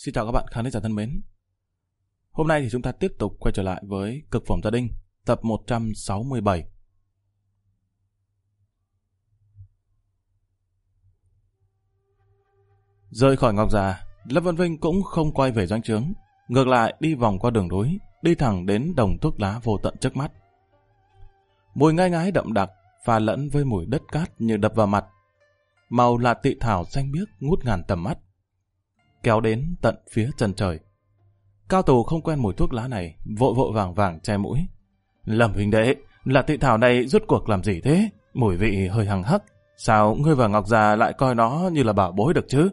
Xin chào các bạn khán giả thân mến. Hôm nay thì chúng ta tiếp tục quay trở lại với Cực phẩm gia đình, tập 167. Rời khỏi Ngọc Già, Lâm Vân Vinh cũng không quay về doanh trướng, ngược lại đi vòng qua đường núi, đi thẳng đến đồng thuốc lá vô tận trước mắt. Mùi ngai ngái đậm đặc, pha lẫn với mùi đất cát như đập vào mặt. Màu là tị thảo xanh biếc ngút ngàn tầm mắt, kéo đến tận phía chân trời. Cao Tù không quen mùi thuốc lá này, vội vội vàng vàng che mũi. Lâm huynh đệ, là tị thảo này rốt cuộc làm gì thế? Mùi vị hơi hằng hắc, sao ngươi và Ngọc Già lại coi nó như là bảo bối được chứ?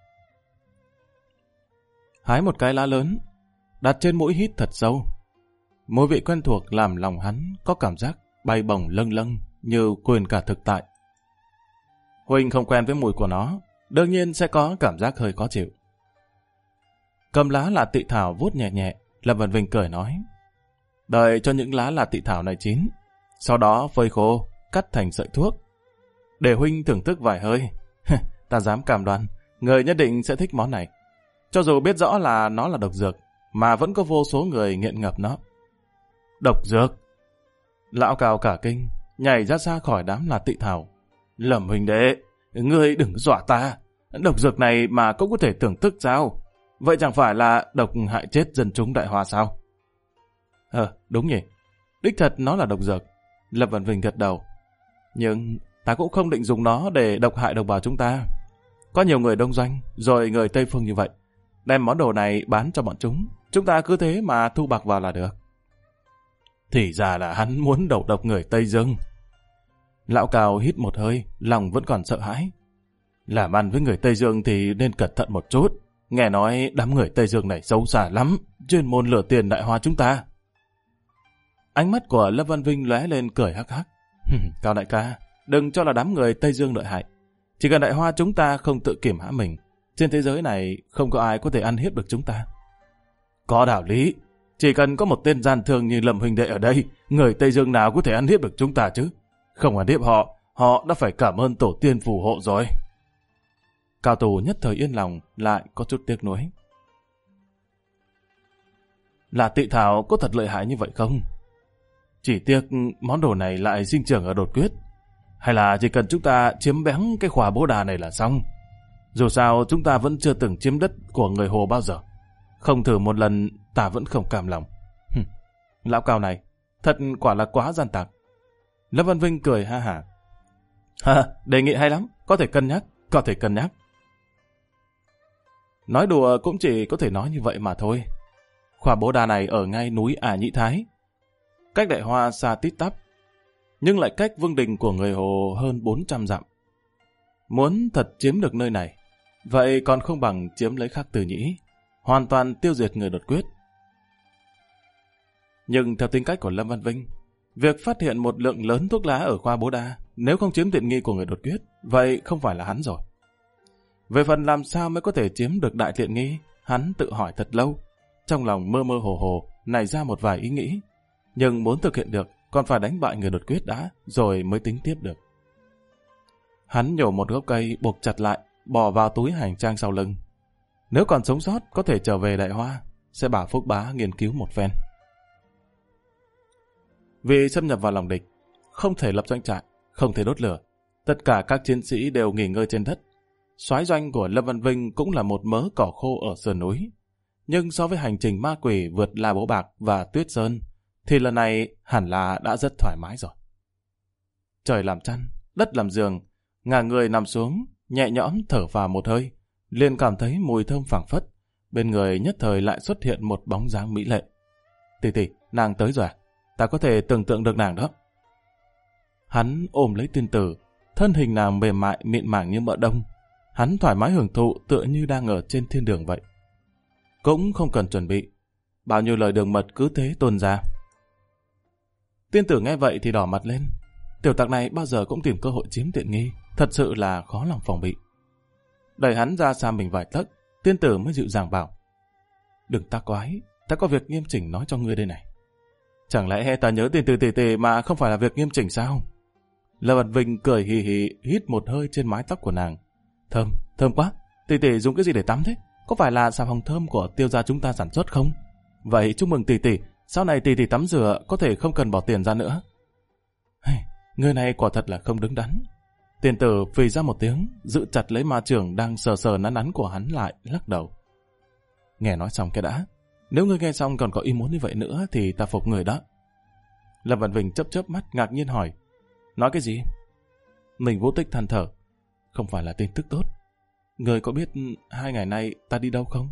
Hái một cái lá lớn, đặt trên mũi hít thật sâu. Mùi vị quen thuộc làm lòng hắn có cảm giác bay bổng lâng lâng như quên cả thực tại. Huynh không quen với mùi của nó, đương nhiên sẽ có cảm giác hơi khó chịu. Cầm lá là tị thảo vuốt nhẹ nhẹ, Lâm Vân Vinh cười nói: đợi cho những lá là tị thảo này chín, sau đó phơi khô, cắt thành sợi thuốc, để huynh thưởng thức vài hơi. Ta dám cam đoan, người nhất định sẽ thích món này. Cho dù biết rõ là nó là độc dược, mà vẫn có vô số người nghiện ngập nó. Độc dược? Lão Cao cả kinh, nhảy ra xa khỏi đám là tị thảo. Lâm huynh đệ, ngươi đừng dọa ta. Độc dược này mà cũng có thể thưởng thức sao? Vậy chẳng phải là độc hại chết dân chúng Đại Hoa sao? Đúng nhỉ. Đích thật nó là độc dược. Lâm Vân Vinh gật đầu. Nhưng ta cũng không định dùng nó để độc hại đồng bào chúng ta. Có nhiều người đông doanh, rồi người Tây Phương như vậy. Đem món đồ này bán cho bọn chúng ta cứ thế mà thu bạc vào là được. Thì ra là hắn muốn đầu độc người Tây Dương. Lão Cao hít một hơi, lòng vẫn còn sợ hãi. Làm ăn với người Tây Dương thì nên cẩn thận một chút. Nghe nói đám người Tây Dương này xấu xa lắm, chuyên môn lừa tiền Đại Hoa chúng ta. Ánh mắt của Lâm Văn Vinh lóe lên cười hắc hắc. Cao đại ca, đừng cho là đám người Tây Dương lợi hại. Chỉ cần Đại Hoa chúng ta không tự kiểm hãm mình, trên thế giới này không có ai có thể ăn hiếp được chúng ta. Có đạo lý, chỉ cần có một tên gian thương như Lâm huynh đệ ở đây, người Tây Dương nào có thể ăn hiếp được chúng ta chứ? Không ăn hiếp họ đã phải cảm ơn tổ tiên phù hộ rồi. Cao Tù nhất thời yên lòng, lại có chút tiếc nuối. Là tị thảo có thật lợi hại như vậy không? Chỉ tiếc món đồ này lại sinh trưởng ở đột quyết. Hay là chỉ cần chúng ta chiếm bén cái khỏa bố đà này là xong? Dù sao chúng ta vẫn chưa từng chiếm đất của người Hồ bao giờ. Không thử một lần ta vẫn không cam lòng. Lão Cao này, thật quả là quá gian tặc. Lâm Văn Vinh cười ha hả. Đề nghị hay lắm, có thể cân nhắc. Nói đùa cũng chỉ có thể nói như vậy mà thôi. Khỏa bố đà này ở ngay núi Ả Nhĩ Thái, cách Đại Hoa xa tít tắp, nhưng lại cách vương đình của người Hồ hơn 400 dặm. Muốn thật chiếm được nơi này, vậy còn không bằng chiếm lấy Khắc Từ Nhĩ, hoàn toàn tiêu diệt người đột quyết. Nhưng theo tính cách của Lâm Văn Vinh, việc phát hiện một lượng lớn thuốc lá ở khoa bố đa, nếu không chiếm tiện nghi của người đột quyết, vậy không phải là hắn rồi. Về phần làm sao mới có thể chiếm được đại tiện nghi, hắn tự hỏi thật lâu, trong lòng mơ mơ hồ hồ nảy ra một vài ý nghĩ, nhưng muốn thực hiện được còn phải đánh bại người đột quyết đã, rồi mới tính tiếp được. Hắn nhổ một gốc cây buộc chặt lại, bỏ vào túi hành trang sau lưng. Nếu còn sống sót có thể trở về Đại Hoa, sẽ bảo Phúc Bá nghiên cứu một phen. Vì xâm nhập vào lòng địch, không thể lập doanh trại, không thể đốt lửa, tất cả các chiến sĩ đều nghỉ ngơi trên đất. Soái doanh của Lâm Văn Vinh cũng là một mớ cỏ khô ở sườn núi. Nhưng so với hành trình ma quỷ vượt La Bố Bạc và Tuyết Sơn, thì lần này hẳn là đã rất thoải mái rồi. Trời làm chăn, đất làm giường, ngả người nằm xuống, nhẹ nhõm thở vào một hơi, liền cảm thấy mùi thơm phảng phất, bên người nhất thời lại xuất hiện một bóng dáng mỹ lệ. Tỷ, nàng tới rồi à? Ta có thể tưởng tượng được nàng đó. Hắn ôm lấy tiên tử, thân hình nàng mềm mại mịn màng như mỡ đông. Hắn thoải mái hưởng thụ tựa như đang ở trên thiên đường vậy. Cũng không cần chuẩn bị, bao nhiêu lời đường mật cứ thế tuôn ra. Tiên tử nghe vậy thì đỏ mặt lên. Tiểu tặc này bao giờ cũng tìm cơ hội chiếm tiện nghi, thật sự là khó lòng phòng bị. Đẩy hắn ra xa mình vài tấc, tiên tử mới dịu dàng bảo: đừng tác quái, ta có việc nghiêm chỉnh nói cho ngươi đây này. Chẳng lẽ ta nhớ tiên tử tỉ mà không phải là việc nghiêm chỉnh sao? Lâm Văn Vinh cười hì hì hít một hơi trên mái tóc của nàng. Thơm quá, tỷ dùng cái gì để tắm thế? có phải là xà phòng thơm của Tiêu gia chúng ta sản xuất không? Vậy chúc mừng tỷ tỷ, sau này tỷ tỷ tắm rửa có thể không cần bỏ tiền ra nữa. Người này quả thật là không đứng đắn. Tiền tử phì ra một tiếng, giữ chặt lấy ma trưởng đang sờ sờ nắn nắn của hắn lại, lắc đầu. Nghe nói xong cái đã. Nếu ngươi nghe xong còn có ý muốn như vậy nữa thì ta phục người đó. Lâm Văn Vinh chớp chớp mắt ngạc nhiên hỏi. Nói cái gì? Ninh Vũ Tích than thở. Không phải là tin tức tốt. Ngươi có biết 2 ngày nay ta đi đâu không?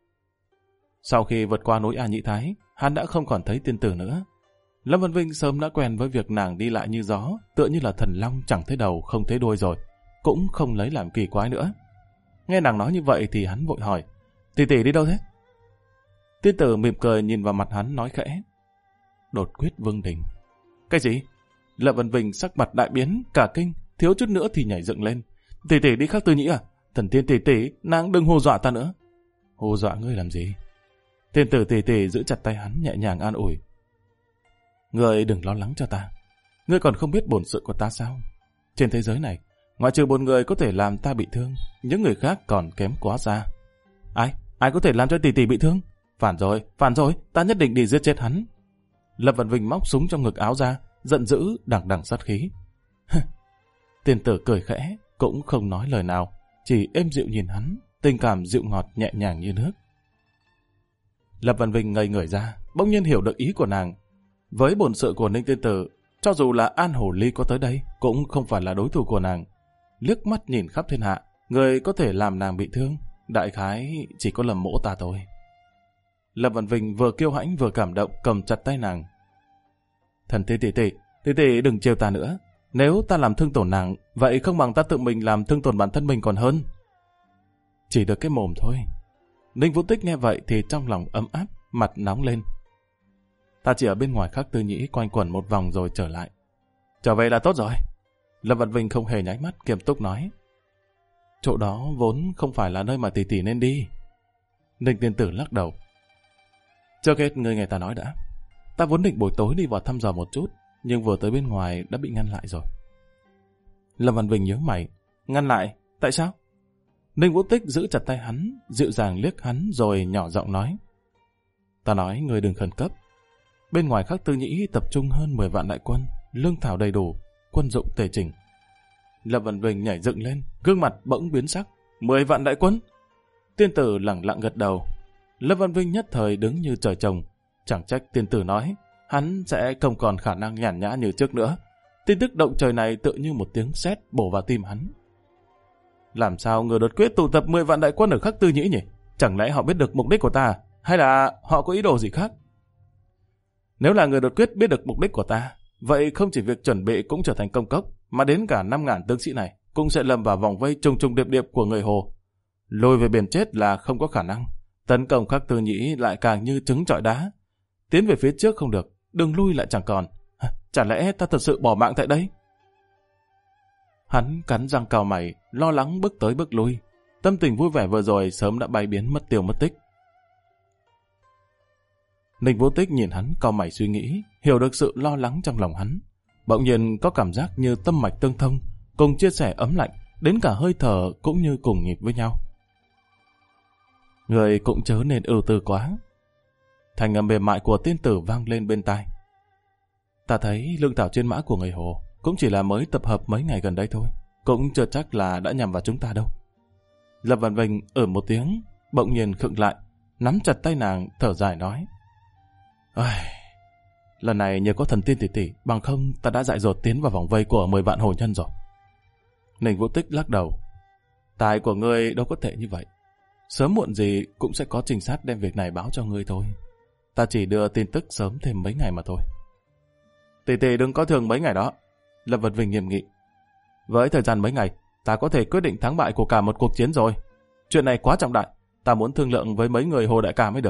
Sau khi vượt qua núi A Nhĩ Thái, hắn đã không còn thấy tiên tử nữa. Lâm Văn Vinh sớm đã quen với việc nàng đi lại như gió, tựa như là thần long chẳng thấy đầu không thấy đuôi rồi, cũng không lấy làm kỳ quái nữa. Nghe nàng nói như vậy thì hắn vội hỏi, tỷ tỷ đi đâu thế? Tiên tử mỉm cười nhìn vào mặt hắn nói khẽ, đột quyết vương đình. Cái gì? Lâm Văn Vinh sắc mặt đại biến, cả kinh, thiếu chút nữa thì nhảy dựng lên. Tỷ tỷ đi Khắc Tư Nhĩ à? Thần tiên tỷ tỷ, nàng đừng hù dọa ta nữa. Hù dọa ngươi làm gì? Tiên tử tỷ tỷ giữ chặt tay hắn nhẹ nhàng an ủi. Ngươi đừng lo lắng cho ta. Ngươi còn không biết bổn sự của ta sao? Trên thế giới này, ngoại trừ một người có thể làm ta bị thương, những người khác còn kém quá xa. Ai có thể làm cho tỷ tỷ bị thương? Phản rồi, ta nhất định đi giết chết hắn. Lâm Văn Vinh móc súng trong ngực áo ra, giận dữ, đằng đằng sát khí. Tiên tử cười khẽ, cũng không nói lời nào, chỉ êm dịu nhìn hắn, tình cảm dịu ngọt nhẹ nhàng như nước. Lâm Văn Vinh ngây người ra, bỗng nhiên hiểu được ý của nàng. Với bổn sự của Ninh tiên tử, cho dù là An Hổ Ly có tới đây, cũng không phải là đối thủ của nàng. Liếc mắt nhìn khắp thiên hạ, người có thể làm nàng bị thương, đại khái chỉ có Lâm Mỗ ta thôi. Lâm Văn Vinh vừa kiêu hãnh vừa cảm động, cầm chặt tay nàng. Thần tiên tỷ tỷ đừng trêu ta nữa. Nếu ta làm thương tổn nàng, vậy không bằng ta tự mình làm thương tổn bản thân mình còn hơn. Chỉ được cái mồm thôi. Ninh Vũ Tích nghe vậy thì trong lòng ấm áp, mặt nóng lên. Ta chỉ ở bên ngoài Khắc Tư Nhĩ quanh quẩn một vòng rồi trở lại. Trở về là tốt rồi. Lâm Văn Vinh không hề nháy mắt, kiềm túc nói. Chỗ đó vốn không phải là nơi mà tỷ tỷ nên đi. Ninh tiên tử lắc đầu. Trước hết ngươi nghe ta nói đã. Ta vốn định buổi tối đi vào thăm dò một chút, nhưng vừa tới bên ngoài đã bị ngăn lại rồi. Lâm Văn Vinh nhớ mày. Ngăn lại? Tại sao? Ninh Vũ Tích giữ chặt tay hắn, dịu dàng liếc hắn rồi nhỏ giọng nói. Ta nói ngươi đừng khẩn cấp. Bên ngoài Khắc Tư Nhĩ tập trung hơn 10 vạn đại quân, lương thảo đầy đủ, quân dụng tề chỉnh. Lâm Văn Vinh nhảy dựng lên, gương mặt bỗng biến sắc. 10 vạn đại quân? Tiên tử lẳng lặng gật đầu. Lâm Văn Vinh nhất thời đứng như trời trồng. Chẳng trách tiên tử nói, hắn sẽ không còn khả năng nhàn nhã như trước nữa. Tin tức động trời này tựa như một tiếng sét bổ vào tim hắn. Làm sao người đột quyết tụ tập 10 vạn đại quân ở Khắc Tư Nhĩ nhỉ? Chẳng lẽ họ biết được mục đích của ta, hay là họ có ý đồ gì khác? Nếu là người đột quyết biết được mục đích của ta, vậy không chỉ việc chuẩn bị cũng trở thành công cốc, mà đến cả 5.000 tướng sĩ này cũng sẽ lầm vào vòng vây trùng trùng điệp điệp của người Hồ. Lôi về biển chết là không có khả năng. Tấn công Khắc Tư Nhĩ lại càng như trứng trọi đá. Tiến về phía trước không được, đường lui lại chẳng còn. Chả lẽ ta thật sự bỏ mạng tại đây? Hắn cắn răng cau mày, lo lắng bước tới bước lui. Tâm tình vui vẻ vừa rồi sớm đã bay biến mất tiêu mất tích. Ninh Vũ Tích nhìn hắn cau mày suy nghĩ, hiểu được sự lo lắng trong lòng hắn. Bỗng nhiên có cảm giác như tâm mạch tương thông, cùng chia sẻ ấm lạnh, đến cả hơi thở cũng như cùng nhịp với nhau. Người cũng chớ nên ưu tư quá. Thành âm mềm mại của tiên tử vang lên bên tai. Ta thấy lương thảo trên mã của người Hồ cũng chỉ là mới tập hợp mấy ngày gần đây thôi, cũng chưa chắc là đã nhằm vào chúng ta đâu. Lâm Văn Vinh một tiếng, bỗng nhiên khựng lại, nắm chặt tay nàng, thở dài nói. Lần này nhờ có thần tiên tỷ tỷ, bằng không ta đã dại dột tiến vào vòng vây của 10 vạn hồ nhân rồi. Ninh Vũ Tích lắc đầu. Tài của ngươi đâu có tệ như vậy. Sớm muộn gì cũng sẽ có trinh sát đem việc này báo cho ngươi thôi. Ta chỉ đưa tin tức sớm thêm mấy ngày mà thôi. Tỷ tỷ đừng có thường mấy ngày đó. Lâm Văn Vinh nghiêm nghị. Với thời gian mấy ngày, ta có thể quyết định thắng bại của cả một cuộc chiến rồi. Chuyện này quá trọng đại, ta muốn thương lượng với mấy người Hồ đại ca mới được.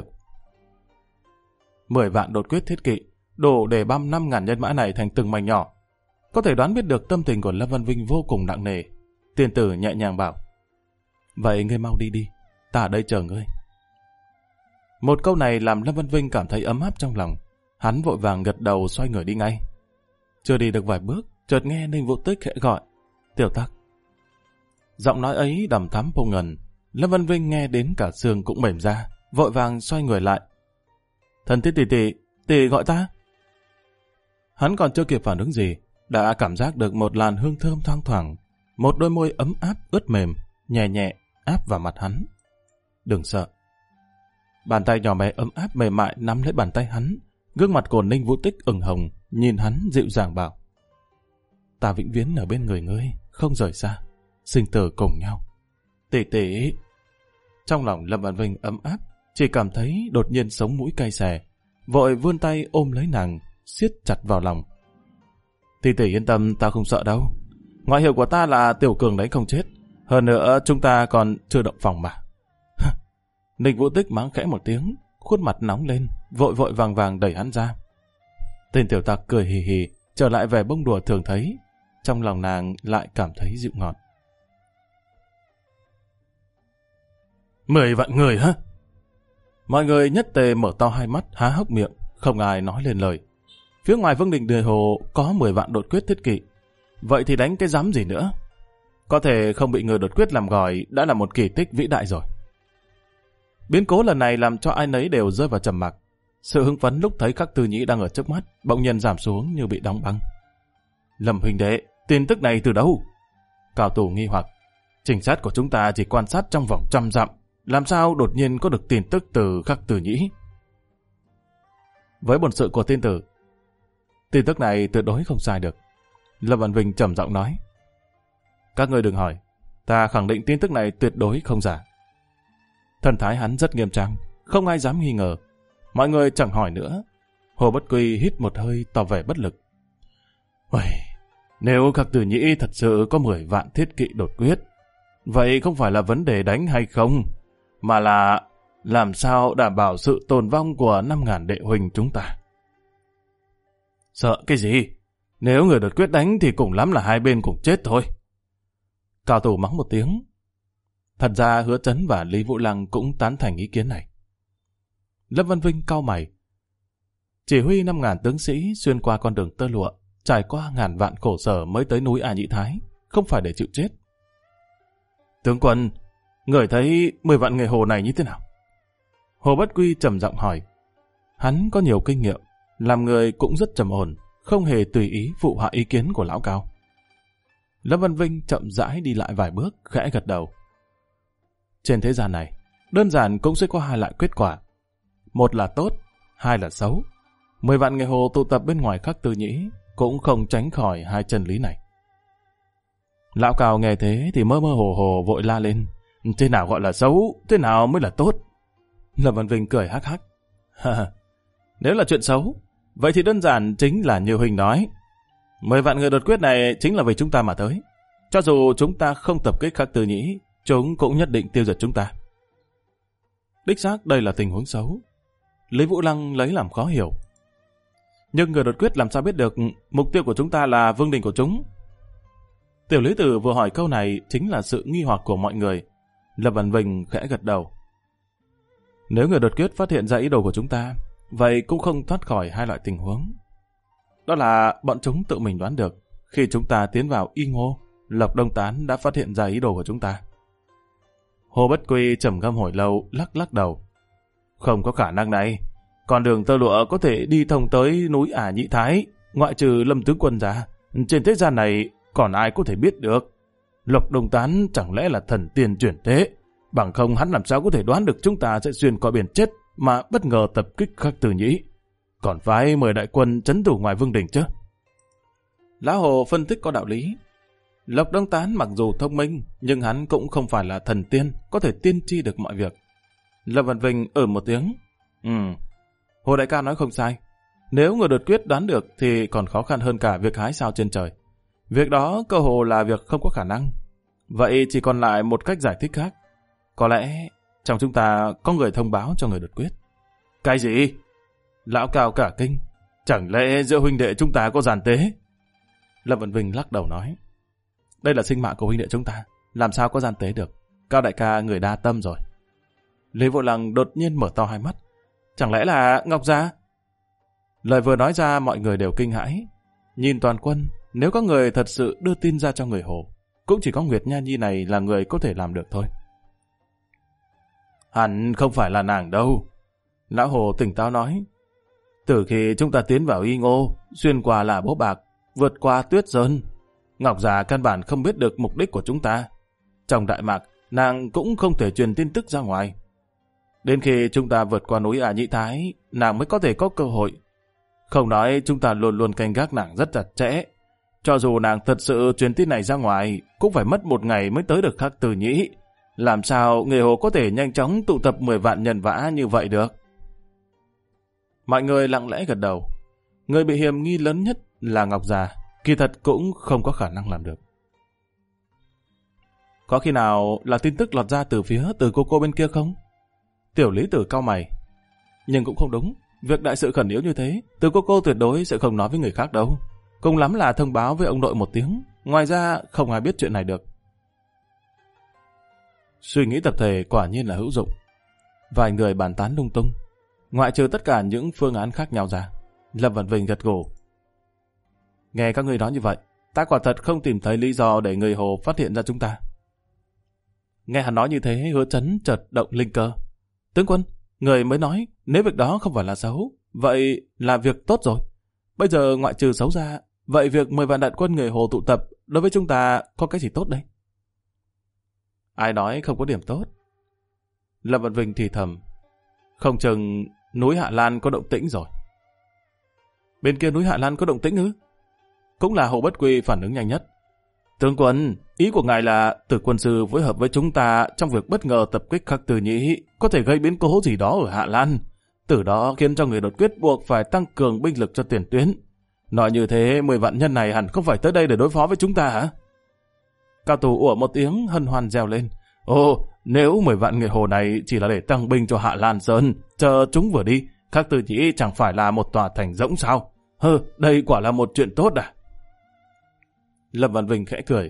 10 vạn đột quyết thiết kỵ, đủ để băm 5.000 nhân mã này thành từng mảnh nhỏ. Có thể đoán biết được tâm tình của Lâm Văn Vinh vô cùng nặng nề. Tiên tử nhẹ nhàng bảo. Vậy ngươi mau đi đi, ta ở đây chờ ngươi. Một câu này làm Lâm Văn Vinh cảm thấy ấm áp trong lòng. Hắn vội vàng gật đầu xoay người đi ngay. Chưa đi được vài bước, chợt nghe Ninh Vũ Tích khẽ gọi. Tiểu Tắc. Giọng nói ấy đằm thắm vô ngần, Lâm Văn Vinh nghe đến cả xương cũng mềm ra, vội vàng xoay người lại. Thân thiết tỷ gọi ta. Hắn còn chưa kịp phản ứng gì, đã cảm giác được một làn hương thơm thoang thoảng, một đôi môi ấm áp ướt mềm, nhẹ nhẹ áp vào mặt hắn. Đừng sợ. Bàn tay nhỏ bé ấm áp mềm mại nắm lấy bàn tay hắn, gương mặt của Ninh Vũ Tích ửng hồng, nhìn hắn dịu dàng bảo: ta vĩnh viễn ở bên người ngươi, không rời xa, sinh tử cùng nhau. Tỷ. Trong lòng Lâm Văn Vinh ấm áp, chỉ cảm thấy đột nhiên sống mũi cay xè, vội vươn tay ôm lấy nàng, siết chặt vào lòng. Tỷ yên tâm, ta không sợ đâu. Ngoại hiệu của ta là Tiểu Cường đánh không chết. Hơn nữa chúng ta còn chưa động phòng mà. Ninh Vũ Tích mắng khẽ một tiếng, khuôn mặt nóng lên, vội vàng đẩy hắn ra. Tên tiểu tặc cười hì hì, trở lại vẻ bông đùa thường thấy. Trong lòng nàng lại cảm thấy dịu ngọt. 10 vạn người hả? Mọi người nhất tề mở to hai mắt, há hốc miệng, không ai nói lên lời. Phía ngoài Vương Đình Đề Hồ có 10 vạn đột quyết thiết kỵ. Vậy thì đánh cái dám gì nữa? Có thể không bị người đột quyết làm gỏi đã là một kỳ tích vĩ đại rồi. Biến cố lần này làm cho ai nấy đều rơi vào trầm mặc. Sự hưng phấn lúc thấy Khắc Tư Nhĩ đang ở trước mắt bỗng nhiên giảm xuống như bị đóng băng. Lâm huynh đệ, tin tức này từ đâu? Cao thủ nghi hoặc. Trinh sát của chúng ta chỉ quan sát trong vòng 100 dặm, làm sao đột nhiên có được tin tức từ Khắc Tư Nhĩ? Với bổn sự của tiên tử, tin tức này tuyệt đối không sai được. Lâm Văn Vinh trầm giọng nói. Các ngươi đừng hỏi, ta khẳng định tin tức này tuyệt đối không giả. Thần thái hắn rất nghiêm trang, không ai dám nghi ngờ. Mọi người chẳng hỏi nữa. Hồ Bất Quy hít một hơi tỏ vẻ bất lực. Ôi, nếu Khắc Tư Nhĩ thật sự có 10 vạn thiết kỵ đột quyết, vậy không phải là vấn đề đánh hay không, mà là làm sao đảm bảo sự tồn vong của 5.000 đệ huynh chúng ta. Sợ cái gì? Nếu người đột quyết đánh thì cùng lắm là hai bên cùng chết thôi. Cao thủ mắng một tiếng. Thật ra Hứa Chấn và Lý Vũ Lăng cũng tán thành ý kiến này. Lâm Văn Vinh cau mày. Chỉ huy 5.000 tướng sĩ xuyên qua con đường tơ lụa, trải qua ngàn vạn khổ sở mới tới núi A Nhĩ Thái, không phải để chịu chết. Tướng quân, người thấy 10 vạn người Hồ này như thế nào? Hồ Bất Quy trầm giọng hỏi. Hắn có nhiều kinh nghiệm, làm người cũng rất trầm ổn, không hề tùy ý phụ họa ý kiến của lão Cao. Lâm Văn Vinh chậm rãi đi lại vài bước, khẽ gật đầu. Trên thế gian này, đơn giản cũng sẽ có hai loại kết quả. Một là tốt, hai là xấu. 10 vạn người Hồ tụ tập bên ngoài Khắc Tư Nhĩ cũng không tránh khỏi hai chân lý này. Lão Cao nghe thế thì mơ mơ hồ hồ vội la lên. Thế nào gọi là xấu, thế nào mới là tốt? Lâm Văn Vinh cười hắc hắc. Nếu là chuyện xấu, vậy thì đơn giản chính là như Huỳnh nói. 10 vạn người đột quyết này chính là vì chúng ta mà tới. Cho dù chúng ta không tập kích Khắc Tư Nhĩ, chúng cũng nhất định tiêu diệt chúng ta. Đích xác đây là tình huống xấu. Lý Vũ Lăng lấy làm khó hiểu. Nhưng người đột quyết làm sao biết được mục tiêu của chúng ta là vương đình của chúng? Tiểu Lý Tử vừa hỏi câu này chính là sự nghi hoặc của mọi người. Lâm Văn Vinh khẽ gật đầu. Nếu người đột quyết phát hiện ra ý đồ của chúng ta, vậy cũng không thoát khỏi hai loại tình huống. Đó là bọn chúng tự mình đoán được. Khi chúng ta tiến vào Y Ngô, Lộc Đông Tán đã phát hiện ra ý đồ của chúng ta. Hồ Bất Quy trầm ngâm hồi lâu, lắc đầu. Không có khả năng này. Con đường tơ lụa có thể đi thông tới núi Ả Nhĩ Thái, ngoại trừ Lâm tướng quân ra. Trên thế gian này còn ai có thể biết được? Lộc Đông Tán chẳng lẽ là thần tiên chuyển thế? Bằng không hắn làm sao có thể đoán được chúng ta sẽ xuyên qua biển chết mà bất ngờ tập kích Khắc Tư Nhĩ? Còn phải mời đại quân trấn thủ ngoài vương đình chứ? Lão Hồ phân tích có đạo lý. Lộc Đông Tán mặc dù thông minh, nhưng hắn cũng không phải là thần tiên, có thể tiên tri được mọi việc. Lâm Văn Vinh một tiếng. Hồ đại ca nói không sai. Nếu người đột quyết đoán được thì còn khó khăn hơn cả việc hái sao trên trời. Việc đó cơ hồ là việc không có khả năng. Vậy chỉ còn lại một cách giải thích khác. Có lẽ trong chúng ta có người thông báo cho người đột quyết. Cái gì? Lão Cao cả kinh. Chẳng lẽ giữa huynh đệ chúng ta có gian tế? Lâm Văn Vinh lắc đầu nói. Đây là sinh mạng của huynh đệ chúng ta, làm sao có gian tế được? Cao đại ca người đa tâm rồi. Lý Vô Lăng đột nhiên mở to hai mắt. Chẳng lẽ là Ngọc Gia? Lời vừa nói ra mọi người đều kinh hãi. Nhìn toàn quân, nếu có người thật sự đưa tin ra cho người Hồ, cũng chỉ có Nguyệt Nha Nhi này là người có thể làm được thôi. Hẳn không phải là nàng đâu. Lão Hồ tỉnh táo nói. Từ khi chúng ta tiến vào Y Ngô, xuyên qua là Bố Bạc, vượt qua Tuyết Sơn, Ngọc già căn bản không biết được mục đích của chúng ta. Trong Đại Mạc, nàng cũng không thể truyền tin tức ra ngoài. Đến khi chúng ta vượt qua núi Ả Nhĩ Thái, nàng mới có thể có cơ hội. Không nói chúng ta luôn luôn canh gác nàng rất chặt chẽ. Cho dù nàng thật sự truyền tin này ra ngoài, cũng phải mất 1 ngày mới tới được Khắc Tư Nhĩ. Làm sao người Hồ có thể nhanh chóng tụ tập 10 vạn nhân mã như vậy được? Mọi người lặng lẽ gật đầu. Người bị hiểm nghi lớn nhất là Ngọc già, kỳ thật cũng không có khả năng làm được. Có khi nào là tin tức lọt ra từ phía Từ cô bên kia không? Tiểu Lý Tử cau mày. Nhưng cũng không đúng. Việc đại sự khẩn yếu như thế, Từ cô tuyệt đối sẽ không nói với người khác đâu. Cùng lắm là thông báo với ông nội một tiếng. Ngoài ra không ai biết chuyện này được. Suy nghĩ tập thể quả nhiên là hữu dụng. Vài người bàn tán lung tung. Ngoại trừ tất cả những phương án khác nhau ra, Lâm Vạn Vinh gật gù. Nghe các ngươi nói như vậy, ta quả thật không tìm thấy lý do để người Hồ phát hiện ra chúng ta. Nghe hắn nói như thế, Hứa Chấn chợt động linh cơ. Tướng quân, người mới nói nếu việc đó không phải là xấu, vậy là việc tốt rồi. Bây giờ ngoại trừ xấu ra, vậy việc 10 vạn đại quân người Hồ tụ tập đối với chúng ta có cái gì tốt đây? Ai nói không có điểm tốt? Lâm Vạn Vinh thì thầm. Không chừng núi Hạ Lan có động tĩnh rồi. Bên kia núi Hạ Lan có động tĩnh ư? Cũng là Hồ Bất Quy phản ứng nhanh nhất. Tướng quân, ý của ngài là Từ quân sư phối hợp với chúng ta trong việc bất ngờ tập kích Khắc Tư Nhĩ có thể gây biến cố gì đó ở Hạ Lan. Từ đó khiến cho người đột quyết buộc phải tăng cường binh lực cho tiền tuyến. Nói như thế 10 vạn nhân này hẳn không phải tới đây để đối phó với chúng ta hả? Cao thủ ủa một tiếng hân hoan reo lên. Ồ, nếu 10 vạn người Hồ này chỉ là để tăng binh cho Hạ Lan Sơn, chờ chúng vừa đi, Khắc Tư Nhĩ chẳng phải là một tòa thành rỗng sao? Đây quả là một chuyện tốt à? Lâm Văn Vinh khẽ cười.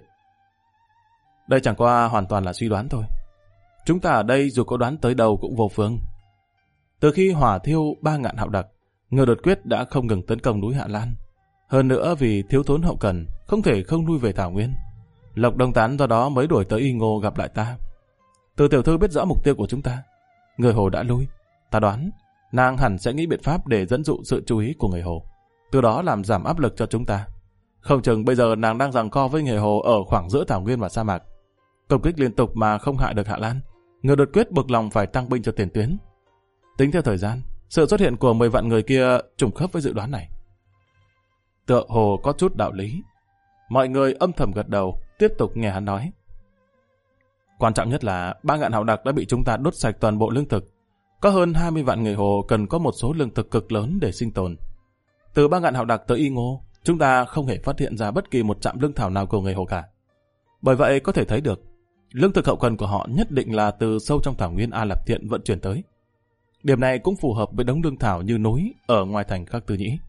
Đây chẳng qua hoàn toàn là suy đoán thôi. Chúng ta ở đây dù có đoán tới đâu cũng vô phương. Từ khi hỏa thiêu 3.000 hạo đặc, người đột quyết đã không ngừng tấn công núi Hạ Lan. Hơn nữa vì thiếu thốn hậu cần, không thể không lui về Thảo Nguyên. Lộc Đông Tán do đó mới đuổi tới Y Ngô gặp lại ta. Từ tiểu thư biết rõ mục tiêu của chúng ta. Người Hồ đã lui. Ta đoán, nàng hẳn sẽ nghĩ biện pháp để dẫn dụ sự chú ý của người Hồ. Từ đó làm giảm áp lực cho chúng ta. Không chừng bây giờ nàng đang giằng co với người Hồ ở khoảng giữa Thảo Nguyên và sa mạc. Công kích liên tục mà không hại được Hạ Lan. Người đột quyết buộc lòng phải tăng binh cho tiền tuyến. Tính theo thời gian, sự xuất hiện của 10 vạn người kia trùng khớp với dự đoán này. Tựa hồ có chút đạo lý. Mọi người âm thầm gật đầu, tiếp tục nghe hắn nói. Quan trọng nhất là 3.000 hạo đặc đã bị chúng ta đốt sạch toàn bộ lương thực. Có hơn 20 vạn người Hồ cần có một số lương thực cực lớn để sinh tồn. Từ 3.000 hạo đặc tới Y Ngô, chúng ta không hề phát hiện ra bất kỳ một trạm lương thảo nào của người Hồ cả. Bởi vậy có thể thấy được, lương thực hậu cần của họ nhất định là từ sâu trong thảo nguyên A Lạp Thiện vận chuyển tới. Điểm này cũng phù hợp với đống lương thảo như núi ở ngoài thành Khắc Tư Nhĩ.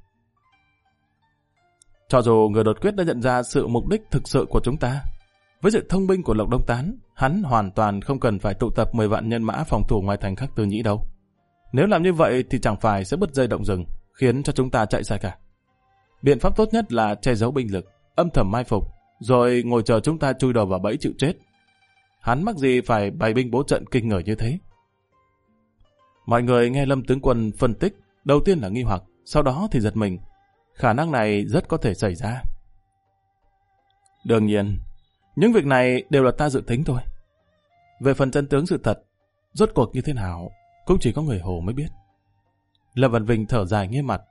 Cho dù người đột quyết đã nhận ra sự mục đích thực sự của chúng ta, với sự thông minh của Lộc Đông Tán, hắn hoàn toàn không cần phải tụ tập 10 vạn nhân mã phòng thủ ngoài thành Khắc Tư Nhĩ đâu. Nếu làm như vậy thì chẳng phải sẽ bứt dây động rừng, khiến cho chúng ta chạy sai cả. Biện pháp tốt nhất là che giấu binh lực, âm thầm mai phục, rồi ngồi chờ chúng ta chui đầu vào bẫy chịu chết. Hắn mắc gì phải bày binh bố trận kinh người như thế? Mọi người nghe Lâm tướng quân phân tích, đầu tiên là nghi hoặc, sau đó thì giật mình. Khả năng này rất có thể xảy ra. Đương nhiên, những việc này đều là ta dự tính thôi. Về phần chân tướng sự thật, rốt cuộc như thế nào, cũng chỉ có người Hồ mới biết. Lâm Văn Vinh thở dài nghiêm mặt.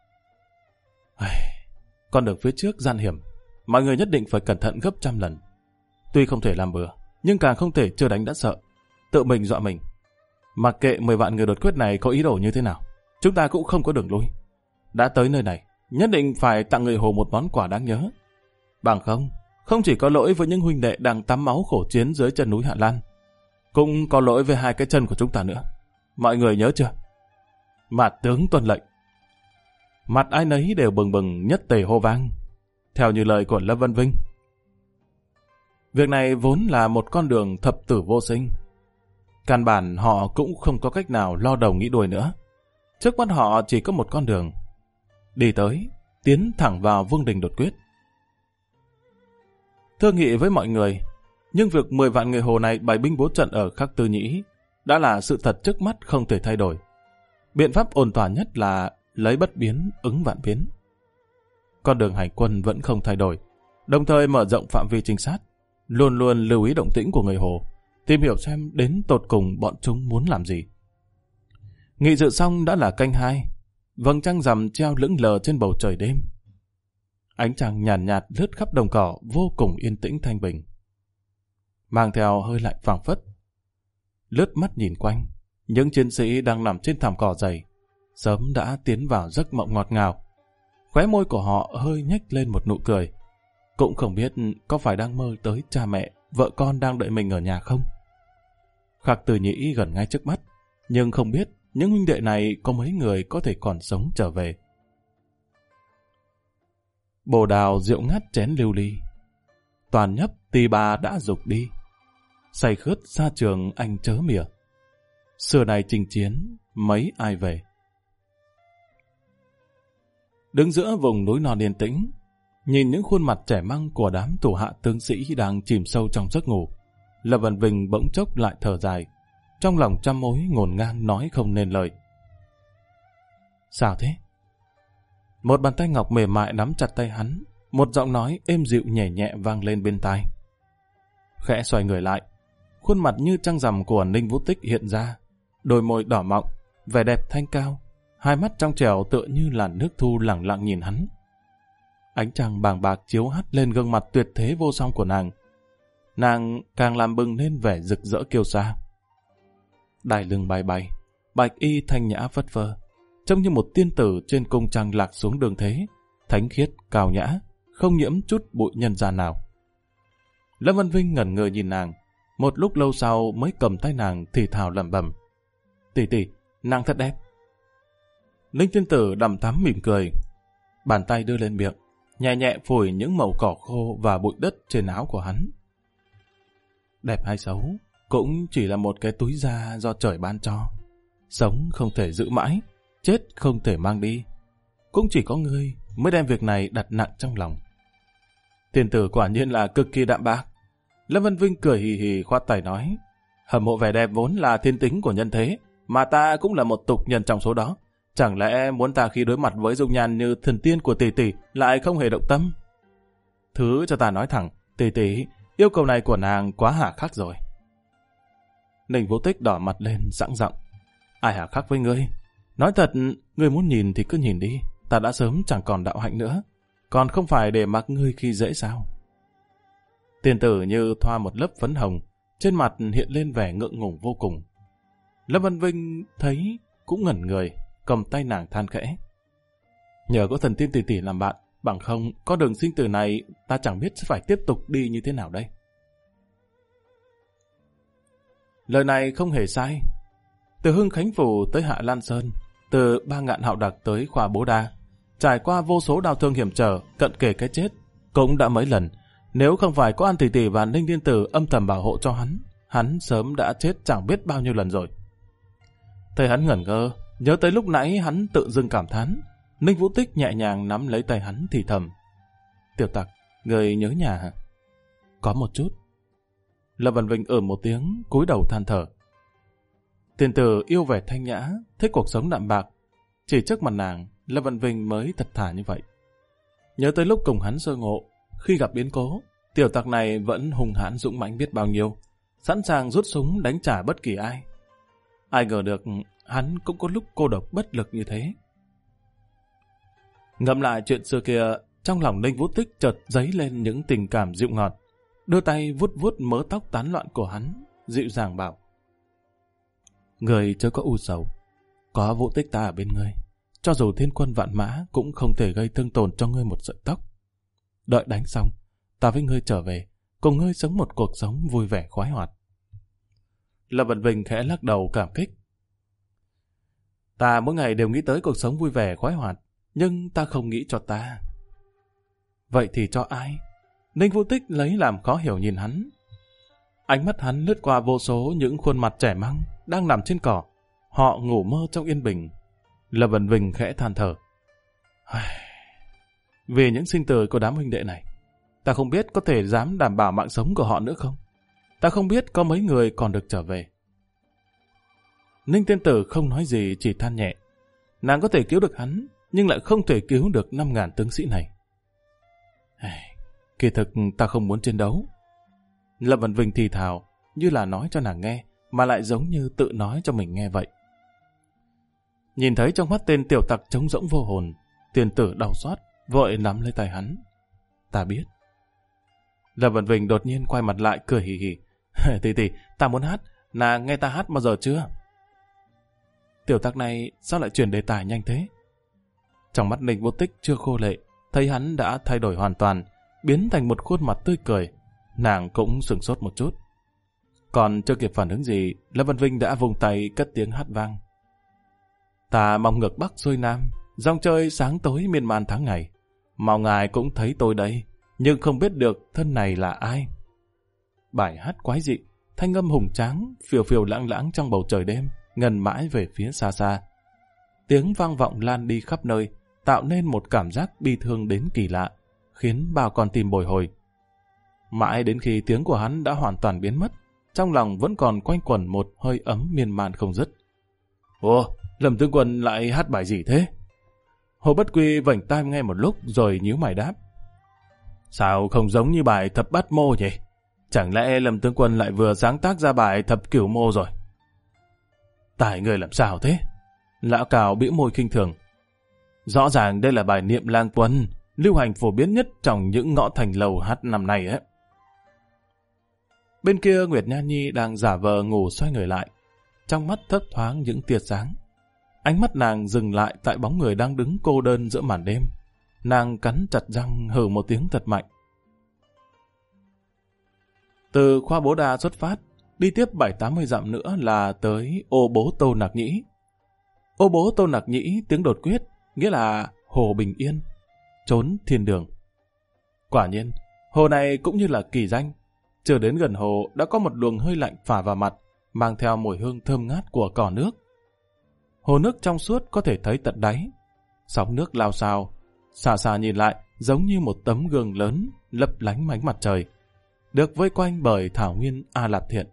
Con đường phía trước gian hiểm, mọi người nhất định phải cẩn thận gấp 100 lần. Tuy không thể làm bừa, nhưng càng không thể chưa đánh đã sợ, tự mình dọa mình. Mặc kệ 10 vạn người đột quyết này có ý đồ như thế nào, chúng ta cũng không có đường lui. Đã tới nơi này, nhất định phải tặng người Hồ một món quà đáng nhớ. Bằng không chỉ có lỗi với những huynh đệ đang tắm máu khổ chiến dưới chân núi Hạ Lan, cũng có lỗi với 2 cái chân của chúng ta nữa. Mọi người nhớ chưa? Mạt tướng tuân lệnh. Mặt ai nấy đều bừng bừng nhất tề hô vang, theo như lời của Lâm Văn Vinh. Việc này vốn là một con đường thập tử vô sinh. Căn bản họ cũng không có cách nào lo đầu nghĩ đuôi nữa. Trước mắt họ chỉ có một con đường. Đi tới, tiến thẳng vào vương đình đột quyết. Thương nghị với mọi người, nhưng việc 10 vạn người Hồ này bày binh bố trận ở Khắc Tư Nhĩ đã là sự thật trước mắt không thể thay đổi. Biện pháp ổn thỏa nhất là lấy bất biến ứng vạn biến. Con đường hành quân vẫn không thay đổi, đồng thời mở rộng phạm vi trinh sát, luôn luôn lưu ý động tĩnh của người Hồ, tìm hiểu xem đến tột cùng bọn chúng muốn làm gì. Nghị sự xong đã là canh 2, vầng trăng rằm treo lững lờ trên bầu trời đêm. Ánh trăng nhàn nhạt lướt khắp đồng cỏ vô cùng yên tĩnh thanh bình, mang theo hơi lạnh phảng phất. Lướt mắt nhìn quanh, những chiến sĩ đang nằm trên thảm cỏ dày sớm đã tiến vào giấc mộng ngọt ngào. Khóe môi của họ hơi nhếch lên một nụ cười, cũng không biết có phải đang mơ tới cha mẹ, vợ con đang đợi mình ở nhà không. Khạc Từ Nhĩ gần ngay trước mắt, nhưng không biết những huynh đệ này có mấy người có thể còn sống trở về. Bồ đào rượu ngắt chén lưu ly, toàn nhấp tỳ bà đã dục đi. Say khướt xa trường anh chớ mỉa, xưa này chinh chiến mấy ai về. Đứng giữa vùng núi non yên tĩnh, nhìn những khuôn mặt trẻ măng của đám thủ hạ tướng sĩ đang chìm sâu trong giấc ngủ, Lâm Vân Vinh bỗng chốc lại thở dài, trong lòng trăm mối ngổn ngang nói không nên lời. Sao thế? Một bàn tay ngọc mềm mại nắm chặt tay hắn, một giọng nói êm dịu nhẹ nhẹ vang lên bên tai. Khẽ xoay người lại, khuôn mặt như trăng rằm của Ninh Vũ Tích hiện ra, đôi môi đỏ mọng, vẻ đẹp thanh cao, hai mắt trong trẻo tựa như làn nước thu lẳng lặng nhìn hắn. Ánh trăng bàng bạc chiếu hắt lên gương mặt tuyệt thế vô song của nàng. Nàng càng làm bừng lên vẻ rực rỡ kiêu sa. Đai lưng bay bay, bạch y thanh nhã phất phơ, trông như một tiên tử trên cung trăng lạc xuống đường thế, thánh khiết, cao nhã, không nhiễm chút bụi nhân gian nào. Lâm Vân Vinh ngẩn ngơ nhìn nàng, một lúc lâu sau mới cầm tay nàng thì thào lẩm bẩm. Tỷ tỷ, nàng thật đẹp. Ninh tiên tử đằm thắm mỉm cười, bàn tay đưa lên miệng, nhẹ nhẹ phủi những mẩu cỏ khô và bụi đất trên áo của hắn. Đẹp hay xấu, cũng chỉ là một cái túi da do trời ban cho. Sống không thể giữ mãi, chết không thể mang đi. Cũng chỉ có ngươi mới đem việc này đặt nặng trong lòng. Tiên tử quả nhiên là cực kỳ đạm bạc. Lâm Vân Vinh cười hì hì khoát tay nói, hâm mộ vẻ đẹp vốn là thiên tính của nhân thế, mà ta cũng là một tục nhân trong số đó. Chẳng lẽ muốn ta khi đối mặt với dung nhan như thần tiên của tỷ tỷ lại không hề động tâm? Thứ cho ta nói thẳng, tỷ tỷ, yêu cầu này của nàng quá hà khắc rồi. Ninh Vũ Tích đỏ mặt lên sẵn giọng, ai hà khắc với ngươi? Nói thật, ngươi muốn nhìn thì cứ nhìn đi, ta đã sớm chẳng còn đạo hạnh nữa, còn không phải để mặc ngươi khi dễ sao? Tiên tử như thoa một lớp phấn hồng, trên mặt hiện lên vẻ ngượng ngùng vô cùng. Lâm Vân Vinh thấy cũng ngẩn người, cầm tay nàng than khẽ. Nhờ có thần tiên tỷ tỷ làm bạn, bằng không có đường sinh tử này ta chẳng biết sẽ phải tiếp tục đi như thế nào đây. Lời này không hề sai. Từ Hưng Khánh Phủ tới Hạ Lan Sơn, từ Ba Ngạn Hạo Đặc tới Khoa Bố Đa, trải qua vô số đau thương hiểm trở, cận kề cái chết, cũng đã mấy lần. Nếu không phải có An tỷ tỷ và Ninh tiên tử âm thầm bảo hộ cho hắn sớm đã chết chẳng biết bao nhiêu lần rồi. Thấy hắn ngẩn ngơ, nhớ tới lúc nãy hắn tự dưng cảm thán, Ninh Vũ Tích nhẹ nhàng nắm lấy tay hắn thì thầm. Tiểu Tặc, người nhớ nhà hả? Có một chút. Lâm Vân Vinh một tiếng, cúi đầu than thở. Tiên tử yêu vẻ thanh nhã, thích cuộc sống đạm bạc. Chỉ trước mặt nàng, Lâm Vân Vinh mới thật thà như vậy. Nhớ tới lúc cùng hắn sơ ngộ, khi gặp biến cố, tiểu tặc này vẫn hung hãn dũng mãnh biết bao nhiêu, sẵn sàng rút súng đánh trả bất kỳ ai. Ai ngờ được hắn cũng có lúc cô độc bất lực như thế. Ngẫm lại chuyện xưa kia, trong lòng Ninh Vũ Tích chợt dấy lên những tình cảm dịu ngọt, đưa tay vuốt vuốt mớ tóc tán loạn của hắn, dịu dàng bảo. Người chớ có u sầu, có Vũ Tích ta ở bên ngươi, cho dù thiên quân vạn mã cũng không thể gây thương tổn cho ngươi một sợi tóc. Đợi đánh xong, ta với ngươi trở về, cùng ngươi sống một cuộc sống vui vẻ khoái hoạt. Lâm Vân Vinh khẽ lắc đầu cảm kích. Ta mỗi ngày đều nghĩ tới cuộc sống vui vẻ khoái hoạt, nhưng ta không nghĩ cho ta. Vậy thì cho ai? Ninh Vũ Tích lấy làm khó hiểu nhìn hắn. Ánh mắt hắn lướt qua vô số những khuôn mặt trẻ măng đang nằm trên cỏ. Họ ngủ mơ trong yên bình. Lâm Vân Vinh khẽ than thở. Vì những sinh tử của đám huynh đệ này, ta không biết có thể dám đảm bảo mạng sống của họ nữa không? Ta không biết có mấy người còn được trở về. Ninh Tiên Tử không nói gì, chỉ than nhẹ. Nàng có thể cứu được hắn, nhưng lại không thể cứu được 5.000 tướng sĩ này. Kỳ thực ta không muốn chiến đấu. Lâm Vân Vinh thì thào, như là nói cho nàng nghe, mà lại giống như tự nói cho mình nghe vậy. Nhìn thấy trong mắt tên tiểu tặc trống rỗng vô hồn, Tiên Tử đau xót, vội nắm lấy tay hắn. Ta biết. Lâm Vân Vinh đột nhiên quay mặt lại cười hì hì. Tỷ, ta muốn hát, nàng nghe ta hát bao giờ chưa? Tiểu tặc này sao lại chuyển đề tài nhanh thế? Trong mắt Ninh Vô Tích chưa khô lệ, thấy hắn đã thay đổi hoàn toàn, biến thành một khuôn mặt tươi cười. Nàng cũng sửng sốt một chút. Còn chưa kịp phản ứng gì, Lâm Vân Vinh đã vùng tay cất tiếng hát vang. Ta mong ngược Bắc xuôi Nam, dòng chơi sáng tối miên man tháng ngày. Mong ngài cũng thấy tôi đây, nhưng không biết được thân này là ai. Bài hát quái dị, thanh âm hùng tráng, phiêu phiêu lãng lãng trong bầu trời đêm, ngần mãi về phía xa xa. Tiếng vang vọng lan đi khắp nơi, tạo nên một cảm giác bi thương đến kỳ lạ, khiến bao con tim bồi hồi. Mãi đến khi tiếng của hắn đã hoàn toàn biến mất, trong lòng vẫn còn quanh quẩn một hơi ấm miên man không dứt. Ồ, Lâm tướng quân lại hát bài gì thế? Hồ Bất Quy vảnh tai nghe một lúc rồi nhíu mày đáp. Sao không giống như bài thập bát mô nhỉ? Chẳng lẽ Lâm tướng quân lại vừa sáng tác ra bài thập cửu mô rồi? Tài người làm sao thế? Lão Cào bĩu môi khinh thường. Rõ ràng đây là bài niệm lang quân, lưu hành phổ biến nhất trong những ngõ thành lầu hát năm nay ấy. Bên kia Nguyệt Nha Nhi đang giả vờ ngủ xoay người lại, trong mắt thấp thoáng những tia sáng. Ánh mắt nàng dừng lại tại bóng người đang đứng cô đơn giữa màn đêm. Nàng cắn chặt răng hừ một tiếng thật mạnh. Từ khoa Bố Đa xuất phát, đi tiếp 7-80 dặm nữa là tới ô Bố Tô Nặc Nhĩ. Ô Bố Tô Nặc Nhĩ tiếng đột quyết, nghĩa là hồ bình yên, trốn thiên đường. Quả nhiên, hồ này cũng như là kỳ danh. Chưa đến gần hồ đã có một luồng hơi lạnh phả vào mặt, mang theo mùi hương thơm ngát của cỏ nước. Hồ nước trong suốt có thể thấy tận đáy. Sóng nước lao xao, xa xa nhìn lại giống như một tấm gương lớn lấp lánh ánh mặt trời, được vây quanh bởi thảo nguyên A Lạp Thiện.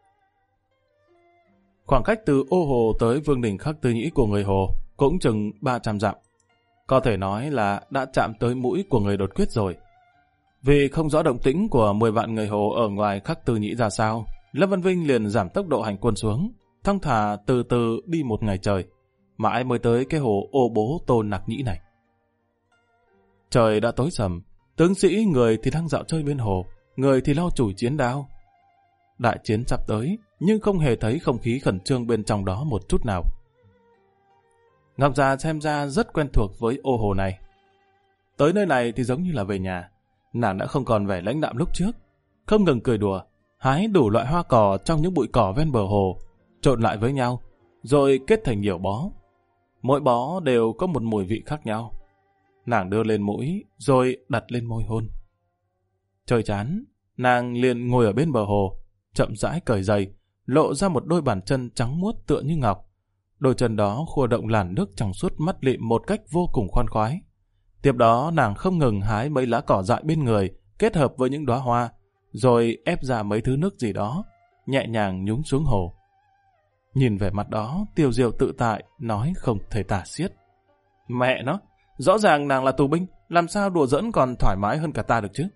Khoảng cách từ ô hồ tới vương đình Khắc Tư Nhĩ của người hồ cũng chừng 300 dặm. Có thể nói là đã chạm tới mũi của người đột quyết rồi. Vì không rõ động tĩnh của 10 vạn người hồ ở ngoài Khắc Tư Nhĩ ra sao, Lâm Vân Vinh liền giảm tốc độ hành quân xuống, thong thả từ từ đi một ngày trời, mãi mới tới cái hồ ô Bố Tô Nặc Nhĩ này. Trời đã tối sầm, tướng sĩ người thì đang dạo chơi bên hồ, người thì lau chùi chiến đao. Đại chiến sắp tới, nhưng không hề thấy không khí khẩn trương bên trong đó một chút nào. Ngọc Già xem ra rất quen thuộc với ô hồ này. Tới nơi này thì giống như là về nhà, nàng đã không còn vẻ lãnh đạm lúc trước, không ngừng cười đùa, hái đủ loại hoa cỏ trong những bụi cỏ ven bờ hồ, trộn lại với nhau, rồi kết thành nhiều bó. Mỗi bó đều có một mùi vị khác nhau. Nàng đưa lên mũi, rồi đặt lên môi hôn. Trời chán, nàng liền ngồi ở bên bờ hồ, chậm rãi cởi giày, lộ ra một đôi bàn chân trắng muốt tựa như ngọc. Đôi chân đó khua động làn nước trong suốt mắt lịm một cách vô cùng khoan khoái. Tiếp đó nàng không ngừng hái mấy lá cỏ dại bên người, kết hợp với những đóa hoa, rồi ép ra mấy thứ nước gì đó, nhẹ nhàng nhúng xuống hồ. Nhìn vẻ mặt đó, Tiêu Diêu tự tại, nói không thể tả xiết. Mẹ nó, rõ ràng nàng là tù binh, làm sao đùa giỡn còn thoải mái hơn cả ta được chứ?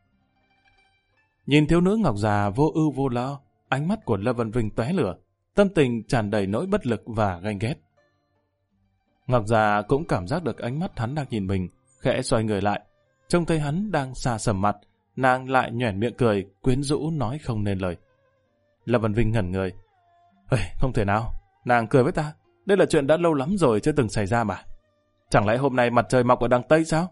Nhìn thiếu nữ Ngọc Già vô ưu vô lo, ánh mắt của Lâm Vân Vinh tóe lửa, tâm tình tràn đầy nỗi bất lực và ganh ghét. Ngọc Già cũng cảm giác được ánh mắt hắn đang nhìn mình, khẽ xoay người lại, trông thấy hắn đang xa sầm mặt, nàng lại nhoẻn miệng cười, quyến rũ nói không nên lời. Lâm Vân Vinh ngẩn người. Không thể nào, nàng cười với ta, đây là chuyện đã lâu lắm rồi chưa từng xảy ra mà. Chẳng lẽ hôm nay mặt trời mọc ở đằng Tây sao?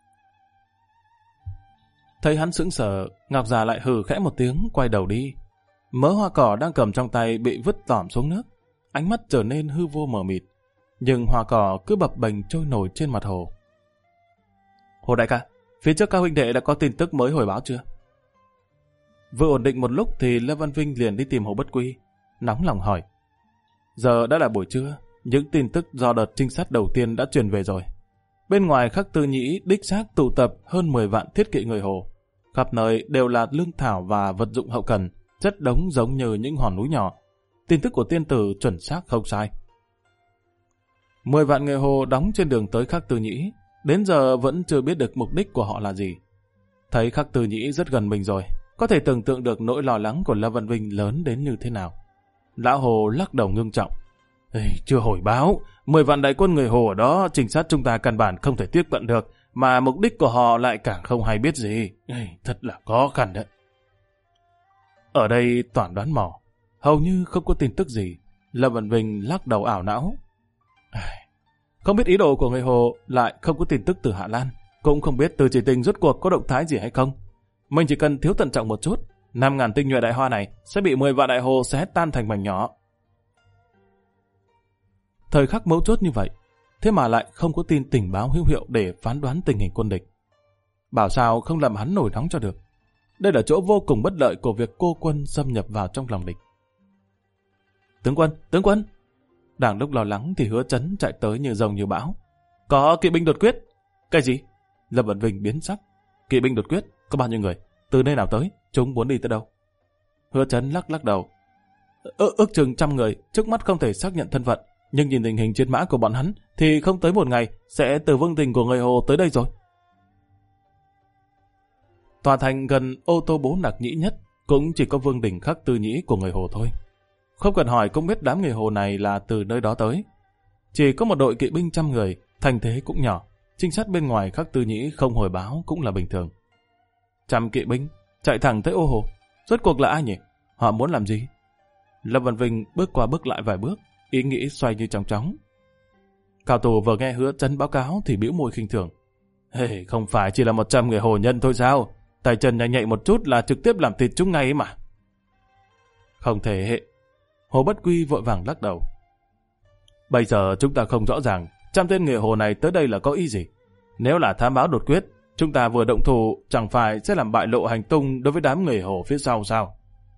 Thấy hắn sững sờ, Ngọc Già lại hừ khẽ một tiếng, quay đầu đi. Mớ hoa cỏ đang cầm trong tay bị vứt tỏm xuống nước, ánh mắt trở nên hư vô mờ mịt, nhưng hoa cỏ cứ bập bềnh trôi nổi trên mặt hồ. Hồ đại ca, phía trước các huynh đệ đã có tin tức mới hồi báo chưa? Vừa ổn định một lúc thì Lê Văn Vinh liền đi tìm Hồ Bất Quy, nóng lòng hỏi. Giờ đã là buổi trưa, những tin tức do đợt trinh sát đầu tiên đã truyền về rồi. Bên ngoài Khắc Tư Nhĩ đích xác tụ tập hơn 10 vạn thiết kỵ người hồ. Khắp nơi đều là lương thảo và vật dụng hậu cần, chất đống giống như những hòn núi nhỏ. tin tức của tiên tử chuẩn xác không sai. 10 vạn người Hồ đóng trên đường tới Khắc Tư Nhĩ, đến giờ vẫn chưa biết được mục đích của họ là gì. Thấy Khắc Tư Nhĩ rất gần mình rồi, có thể tưởng tượng được nỗi lo lắng của Lâm Văn Vinh lớn đến như thế nào. Lão Hồ lắc đầu ngưng trọng. Chưa hồi báo, 10 vạn đại quân người Hồ ở đó trinh sát chúng ta căn bản không thể tiếp cận được, mà mục đích của họ lại càng không hay biết gì. Thật là khó khăn đấy. Ở đây toàn đoán mò, hầu như không có tin tức gì. Lâm Văn Vinh lắc đầu ảo não. Không biết ý đồ của người Hồ, lại không có tin tức từ Hạ Lan, cũng không biết Từ Chỉ Tình rốt cuộc có động thái gì hay không. Mình chỉ cần thiếu thận trọng một chút, 5.000 tinh nhuệ đại hoa này sẽ bị 10 vạn đại Hồ xé tan thành mảnh nhỏ. Thời khắc mấu chốt như vậy, thế mà lại không có tin tình báo hữu hiệu để phán đoán tình hình quân địch. Bảo sao không làm hắn nổi nóng cho được. Đây là chỗ vô cùng bất lợi của việc cô quân xâm nhập vào trong lòng địch. Tướng quân! Đang lúc lo lắng thì Hứa Chấn chạy tới như rồng như bão. Có kỵ binh đột quyết. Cái gì? Lâm Văn Vinh biến sắc. Kỵ binh đột quyết? Có bao nhiêu người? Từ nơi nào tới? Chúng muốn đi tới đâu? Hứa Chấn lắc đầu. Ước chừng 100 người, trước mắt không thể xác nhận thân phận. Nhưng nhìn tình hình chiến mã của bọn hắn thì không tới một ngày sẽ từ Vương Đình của người Hồ tới đây rồi. Tòa thành gần ô tô bố nặc nhĩ nhất cũng chỉ có Vương Đình Khắc Tư Nhĩ của người Hồ thôi. Không cần hỏi cũng biết đám người Hồ này là từ nơi đó tới. Chỉ có một đội kỵ binh 100 người, thành thế cũng nhỏ. Trinh sát bên ngoài Khắc Tư Nhĩ không hồi báo cũng là bình thường. 100 kỵ binh chạy thẳng tới ô Hồ. Rốt cuộc là ai nhỉ? Họ muốn làm gì? Lâm Văn Vinh bước qua bước lại vài bước, ý nghĩ xoay như chóng chóng. Cao thủ vừa nghe Hứa Chấn báo cáo thì bĩu môi khinh thường. Không phải chỉ là 100 người Hồ nhân thôi sao? Tay chân nhanh nhạy một chút là trực tiếp làm thịt chúng ngay mà. Không thể. Hồ Bất Quy vội vàng lắc đầu. Bây giờ chúng ta không rõ ràng 100 tên người Hồ này tới đây là có ý gì. Nếu là thám báo đột quyết, chúng ta vừa động thủ chẳng phải sẽ làm bại lộ hành tung đối với đám người Hồ phía sau sao?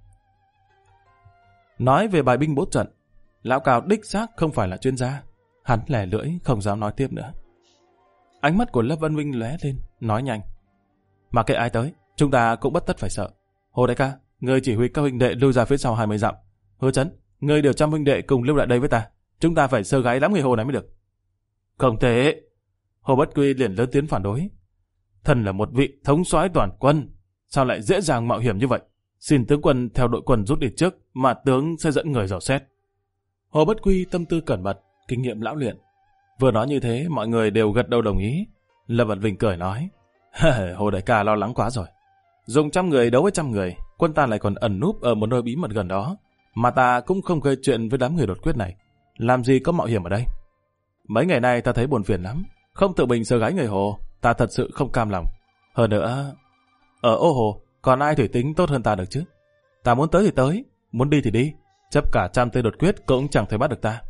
Nói về bài binh bố trận, lão Cao đích xác không phải là chuyên gia. Hắn lẻ lưỡi không dám nói tiếp nữa. Ánh mắt của Lâm Văn Vinh lóe lên, nói nhanh. Mà kệ ai tới, chúng ta cũng bất tất phải sợ. Hồ đại ca, ngươi chỉ huy các huynh đệ lui ra phía sau 20 dặm. Hứa Chấn, ngươi điều 100 huynh đệ cùng lưu lại đây với ta. Chúng ta phải sơ gáy đám người Hồ này mới được. Không thể. Hồ Bất Quy liền lớn tiếng phản đối. Thần là một vị thống soái toàn quân, sao lại dễ dàng mạo hiểm như vậy? Xin tướng quân theo đội quân rút đi trước, mà tướng sẽ dẫn người dò xét. Hồ Bất Quy tâm tư cẩn mật, kinh nghiệm lão luyện. Vừa nói như thế, mọi người đều gật đầu đồng ý. Lâm Văn Vinh cười nói. Hồ đại ca lo lắng quá rồi. Dùng 100 người đấu với 100 người, quân ta lại còn ẩn núp ở một nơi bí mật gần đó. Mà ta cũng không gây chuyện với đám người đột quyết này. Làm gì có mạo hiểm ở đây? Mấy ngày nay ta thấy buồn phiền lắm. Không tự mình sơ gái người Hồ, ta thật sự không cam lòng. Hơn nữa, ở ô Hồ, còn ai thủy tính tốt hơn ta được chứ? Ta muốn tới thì tới, muốn đi thì đi. Chấp cả 100 tên đột quyết cũng chẳng thể bắt được ta.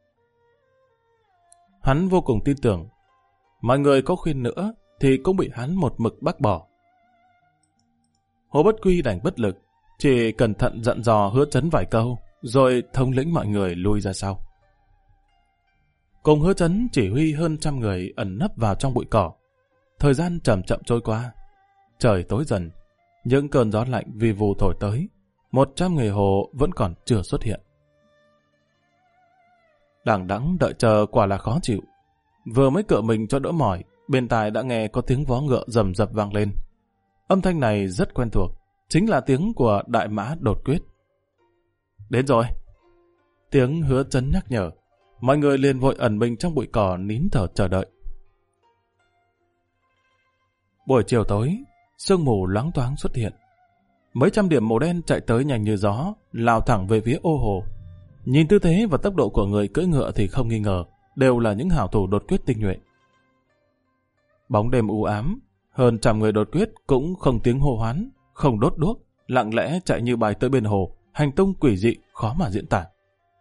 Hắn vô cùng tin tưởng. Mọi người có khuyên nữa thì cũng bị hắn một mực bác bỏ. Hồ Bất Quy đành bất lực, chỉ cẩn thận dặn dò Hứa Chấn vài câu, rồi thống lĩnh mọi người lui ra sau. Cùng Hứa Chấn chỉ huy hơn 100 người ẩn nấp vào trong bụi cỏ. Thời gian chậm chậm trôi qua. Trời tối dần, những cơn gió lạnh vi vu thổi tới. 100 người Hồ vẫn còn chưa xuất hiện. Đằng đẵng đợi chờ quả là khó chịu. Vừa mới cựa mình cho đỡ mỏi, bên tai đã nghe có tiếng vó ngựa rầm rập vang lên. Âm thanh này rất quen thuộc, chính là tiếng của đại mã đột quyết. Đến rồi. Tiếng Hứa Chấn nhắc nhở. Mọi người liền vội ẩn mình trong bụi cỏ nín thở chờ đợi. Buổi chiều tối, sương mù loáng toáng xuất hiện. Mấy trăm điểm màu đen chạy tới nhanh như gió, lao thẳng về phía ô Hồ. Nhìn tư thế và tốc độ của người cưỡi ngựa thì không nghi ngờ, đều là những hảo thủ đột quyết tinh nhuệ. Bóng đêm u ám, hơn 100 người đột quyết cũng không tiếng hô hoán, không đốt đuốc, lặng lẽ chạy như bài tới bên hồ, hành tung quỷ dị khó mà diễn tả.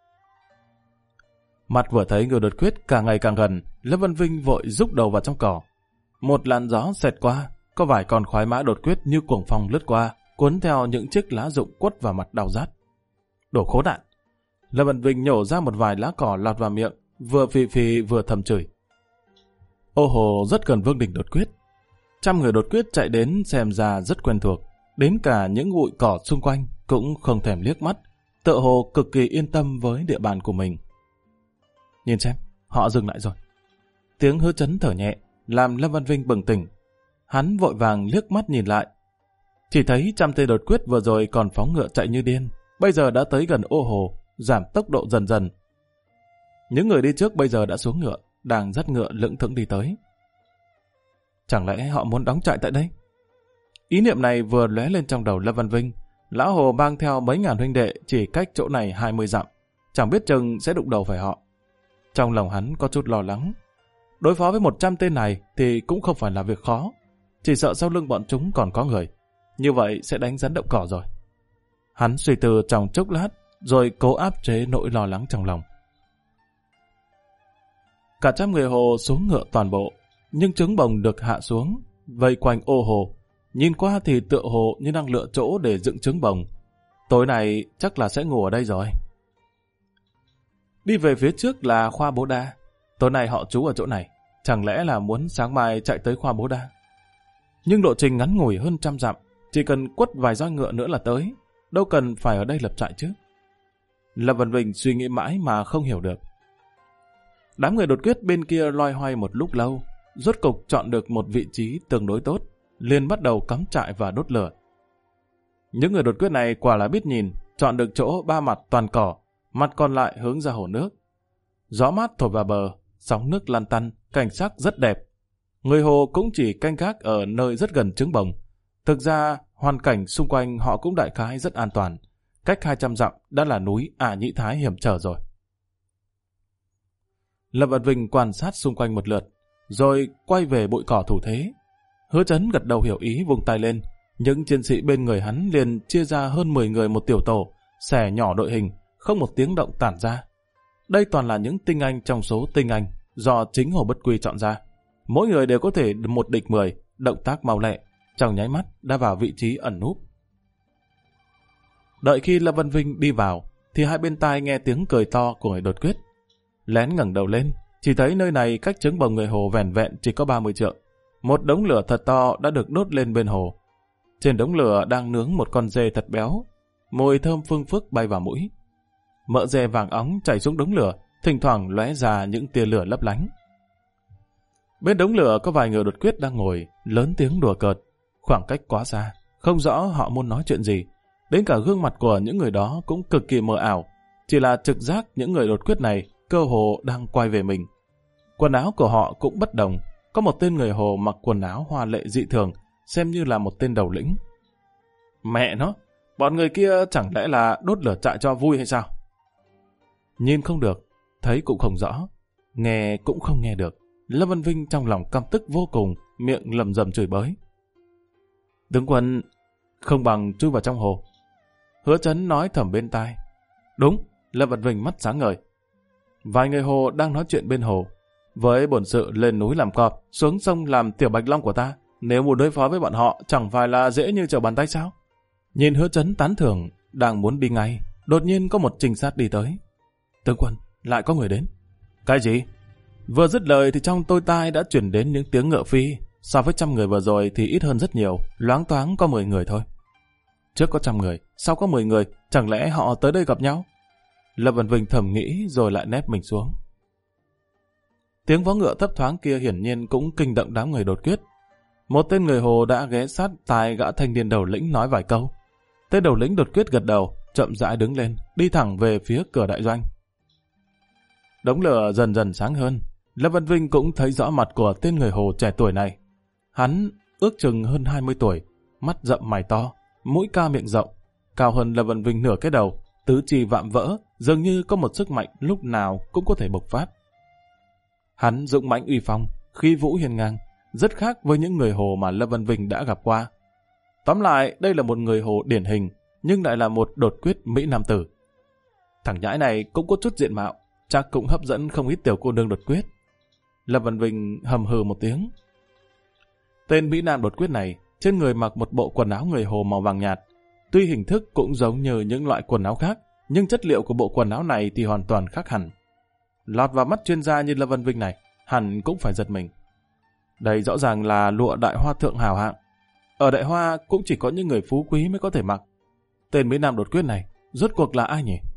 Mặt vừa thấy người đột quyết càng ngày càng gần, Lâm Văn Vinh vội rúc đầu vào trong cỏ. Một làn gió xẹt qua, có vài con khoái mã đột quyết như cuồng phong lướt qua, cuốn theo những chiếc lá rụng quất vào mặt đau rát. Đồ khốn nạn! Lâm Văn Vinh nhổ ra một vài lá cỏ lọt vào miệng, vừa phì phì vừa thầm chửi. Ô Hồ rất gần Vương Đình đột quyết. 100 người đột quyết chạy đến xem ra rất quen thuộc, đến cả những bụi cỏ xung quanh cũng không thèm liếc mắt, tựa hồ cực kỳ yên tâm với địa bàn của mình. Nhìn xem, họ dừng lại rồi. Tiếng Hứa Chấn thở nhẹ, làm Lâm Văn Vinh bừng tỉnh. Hắn vội vàng liếc mắt nhìn lại. Chỉ thấy trăm tên đột quyết vừa rồi còn phóng ngựa chạy như điên, bây giờ đã tới gần ô hồ, giảm tốc độ dần dần. Những người đi trước bây giờ đã xuống ngựa, đang dắt ngựa lững thững đi tới. Chẳng lẽ họ muốn đóng trại tại đây? Ý niệm này vừa lóe lên trong đầu Lâm Văn Vinh. Lão Hồ mang theo mấy ngàn huynh đệ chỉ cách chỗ này 20 dặm, chẳng biết chừng sẽ đụng đầu phải họ. Trong lòng hắn có chút lo lắng. Đối phó với 100 tên này thì cũng không phải là việc khó, chỉ sợ sau lưng bọn chúng còn có người. Như vậy sẽ đánh rắn động cỏ rồi. Hắn suy tư trong chốc lát, rồi cố áp chế nỗi lo lắng trong lòng. Cả trăm người Hồ xuống ngựa toàn bộ, nhưng trứng bồng được hạ xuống, vây quanh ô hồ. Nhìn qua thì tựa hồ như đang lựa chỗ để dựng trứng bồng. Tối nay chắc là sẽ ngủ ở đây rồi. Đi về phía trước là Khoa Bố Đa. Tối nay họ trú ở chỗ này, chẳng lẽ là muốn sáng mai chạy tới Khoa Bố Đa? Nhưng lộ trình ngắn ngủi hơn 100 dặm, chỉ cần quất vài roi ngựa nữa là tới, đâu cần phải ở đây lập trại chứ. Lâm Văn Vinh suy nghĩ mãi mà không hiểu được. Đám người đột quyết bên kia loay hoay một lúc lâu, rốt cục chọn được một vị trí tương đối tốt, liền bắt đầu cắm trại và đốt lửa. Những người đột quyết này quả là biết nhìn, chọn được chỗ ba mặt toàn cỏ, mặt còn lại hướng ra hồ nước. Gió mát thổi vào bờ, sóng nước lăn tăn, cảnh sắc rất đẹp. Người Hồ cũng chỉ canh gác ở nơi rất gần trứng bồng. Thực ra, hoàn cảnh xung quanh họ cũng đại khái rất an toàn. Cách 200 dặm đã là núi Ả Nhĩ Thái hiểm trở rồi. Lâm Văn Vinh quan sát xung quanh một lượt, rồi quay về bụi cỏ thủ thế. Hứa Chấn gật đầu hiểu ý, vung tay lên. Những chiến sĩ bên người hắn liền chia ra hơn 10 người một tiểu tổ, xẻ nhỏ đội hình, không một tiếng động tản ra. Đây toàn là những tinh anh trong số tinh anh do chính Hồ Bất Quy chọn ra. Mỗi người đều có thể một địch 10, động tác mau lẹ, trong nháy mắt đã vào vị trí ẩn núp. Đợi khi Lâm Văn Vinh đi vào, thì hai bên tai nghe tiếng cười to của người đột quyết. Lén ngẩng đầu lên, chỉ thấy nơi này cách trứng bồng người Hồ vẻn vẹn chỉ có 30 trượng. Một đống lửa thật to đã được đốt lên bên hồ. Trên đống lửa đang nướng một con dê thật béo, mùi thơm phương phức bay vào mũi. Mỡ dê vàng óng chảy xuống đống lửa, thỉnh thoảng lóe ra những tia lửa lấp lánh. Bên đống lửa có vài người đột quyết đang ngồi, lớn tiếng đùa cợt. Khoảng cách quá xa, không rõ họ muốn nói chuyện gì. Đến cả gương mặt của những người đó cũng cực kỳ mờ ảo. Chỉ là trực giác những người đột quyết này cơ hồ đang quay về mình. Quần áo của họ cũng bất đồng. Có một tên người Hồ mặc quần áo hoa lệ dị thường, xem như là một tên đầu lĩnh. Mẹ nó, bọn người kia chẳng lẽ là đốt lửa trại cho vui hay sao? Nhìn không được, thấy cũng không rõ, nghe cũng không nghe được. Lâm Văn Vinh trong lòng căm tức vô cùng, miệng lầm rầm chửi bới. Tướng quân, không bằng chui vào trong hồ. Hứa Chấn nói thầm bên tai. Đúng, Lâm Văn Vinh mắt sáng ngời. Vài người Hồ đang nói chuyện bên hồ. Với bổn sự lên núi làm cọp, xuống sông làm tiểu bạch long của ta, nếu muốn đối phó với bọn họ chẳng phải là dễ như trở bàn tay sao? Nhìn Hứa Chấn tán thưởng, đang muốn đi ngay, đột nhiên có một trinh sát đi tới. Tướng quân, lại có người đến. Cái gì? Vừa dứt lời thì trong tôi tai đã chuyển đến những tiếng ngựa phi. So với 100 người vừa rồi thì ít hơn rất nhiều, loáng thoáng có 10 người thôi. Trước có 100 người, sau có 10 người, chẳng lẽ họ tới đây gặp nhau? Lâm Văn Vinh thầm nghĩ rồi lại nép mình xuống. Tiếng vó ngựa thấp thoáng kia hiển nhiên cũng kinh động đám người đột quyết. Một tên người Hồ đã ghé sát tai gã thanh niên đầu lĩnh nói vài câu. Tên đầu lĩnh đột quyết gật đầu, chậm rãi đứng lên, đi thẳng về phía cửa đại doanh. Đống lửa dần dần sáng hơn, Lâm Văn Vinh cũng thấy rõ mặt của tên người Hồ trẻ tuổi này. Hắn ước chừng hơn 20 tuổi, mắt rậm mày to, mũi cao miệng rộng, cao hơn Lâm Văn Vinh nửa cái đầu, tứ chi vạm vỡ, dường như có một sức mạnh lúc nào cũng có thể bộc phát. Hắn dũng mãnh uy phong, khí vũ hiên ngang, rất khác với những người Hồ mà Lâm Văn Vinh đã gặp qua. Tóm lại, đây là một người Hồ điển hình, nhưng lại là một đột quyết Mỹ Nam tử. Thằng nhãi này cũng có chút diện mạo, chắc cũng hấp dẫn không ít tiểu cô nương đột quyết. Lâm Văn Vinh hầm hừ một tiếng. Tên Mỹ Nam đột quyết này, trên người mặc một bộ quần áo người Hồ màu vàng nhạt. Tuy hình thức cũng giống như những loại quần áo khác, nhưng chất liệu của bộ quần áo này thì hoàn toàn khác hẳn. Lọt vào mắt chuyên gia như Lâm Văn Vinh này, hẳn cũng phải giật mình. Đây rõ ràng là lụa Đại Hoa thượng hào hạng. Ở Đại Hoa cũng chỉ có những người phú quý mới có thể mặc. Tên Mỹ Nam đột quyết này, rốt cuộc là ai nhỉ?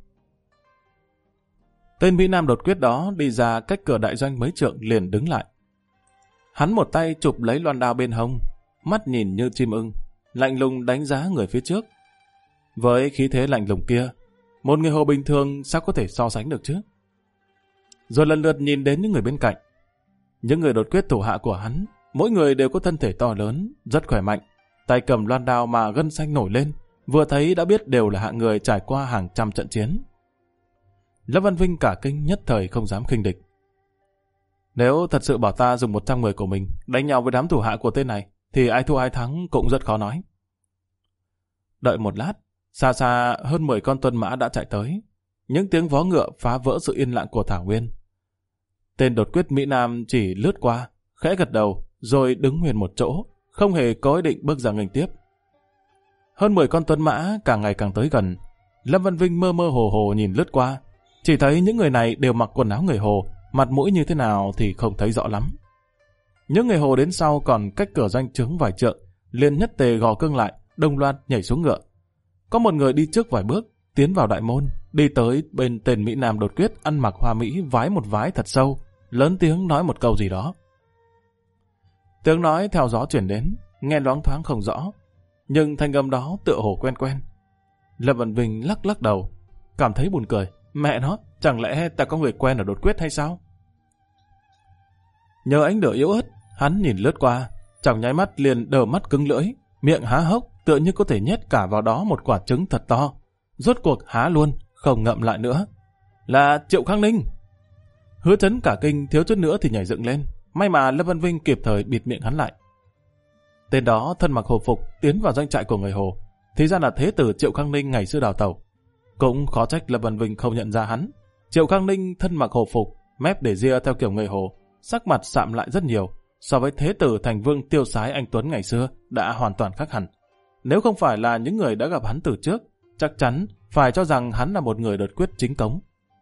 Tên Mỹ Nam đột quyết đó đi ra cách cửa đại doanh mấy trượng liền đứng lại. Hắn một tay chụp lấy loan đao bên hông, mắt nhìn như chim ưng, lạnh lùng đánh giá người phía trước. Với khí thế lạnh lùng kia, một người Hồ bình thường sao có thể so sánh được chứ? Rồi lần lượt nhìn đến những người bên cạnh. Những người đột quyết thủ hạ của hắn, mỗi người đều có thân thể to lớn, rất khỏe mạnh, tay cầm loan đao mà gân xanh nổi lên, vừa thấy đã biết đều là hạng người trải qua hàng trăm trận chiến. Lâm Văn Vinh cả kinh nhất thời không dám khinh địch. Nếu thật sự bảo ta dùng 100 người của mình đánh nhau với đám thủ hạ của tên này, thì ai thua ai thắng cũng rất khó nói. Đợi một lát, xa xa hơn 10 con tuân mã đã chạy tới. Những tiếng vó ngựa phá vỡ sự yên lặng của thảo nguyên. Tên đột quyết Mỹ Nam chỉ lướt qua, khẽ gật đầu, rồi đứng nguyên một chỗ, không hề có ý định bước ra nghênh tiếp. Hơn 10 con tuân mã càng ngày càng tới gần. Lâm Văn Vinh mơ mơ hồ hồ nhìn lướt qua, chỉ thấy những người này đều mặc quần áo người Hồ, mặt mũi như thế nào thì không thấy rõ lắm. Những người Hồ đến sau còn cách cửa doanh trướng vài trượng, liền nhất tề gò cương lại, đồng loạt nhảy xuống ngựa. Có một người đi trước vài bước, tiến vào đại môn, đi tới bên tên Mỹ Nam đột quyết ăn mặc hoa mỹ vái một vái thật sâu, lớn tiếng nói một câu gì đó. Tiếng nói theo gió chuyển đến, nghe loáng thoáng không rõ, nhưng thanh âm đó tựa hồ quen quen. Lâm Văn Vinh lắc lắc đầu, cảm thấy buồn cười. Mẹ nó, chẳng lẽ ta có người quen ở đột quyết hay sao? Nhờ ánh lửa yếu ớt, hắn nhìn lướt qua, trong nháy mắt liền đờ mắt cứng lưỡi, miệng há hốc, tựa như có thể nhét cả vào đó một quả trứng thật to. Rốt cuộc há luôn, không ngậm lại nữa. Là Triệu Khang Ninh! Hứa Chấn cả kinh, thiếu chút nữa thì nhảy dựng lên. May mà Lâm Văn Vinh kịp thời bịt miệng hắn lại. Tên đó thân mặc hồ phục tiến vào doanh trại của người Hồ, thì ra là thế tử Triệu Khang Ninh ngày xưa đào tẩu. Cũng khó trách Lâm Văn Vinh không nhận ra hắn. Triệu Khang Ninh thân mặc hồ phục, mép để ria theo kiểu người Hồ, sắc mặt sạm lại rất nhiều, so với thế tử thành vương tiêu sái anh Tuấn ngày xưa đã hoàn toàn khác hẳn. Nếu không phải là những người đã gặp hắn từ trước, chắc chắn phải cho rằng hắn là một người đột quyết chính cống.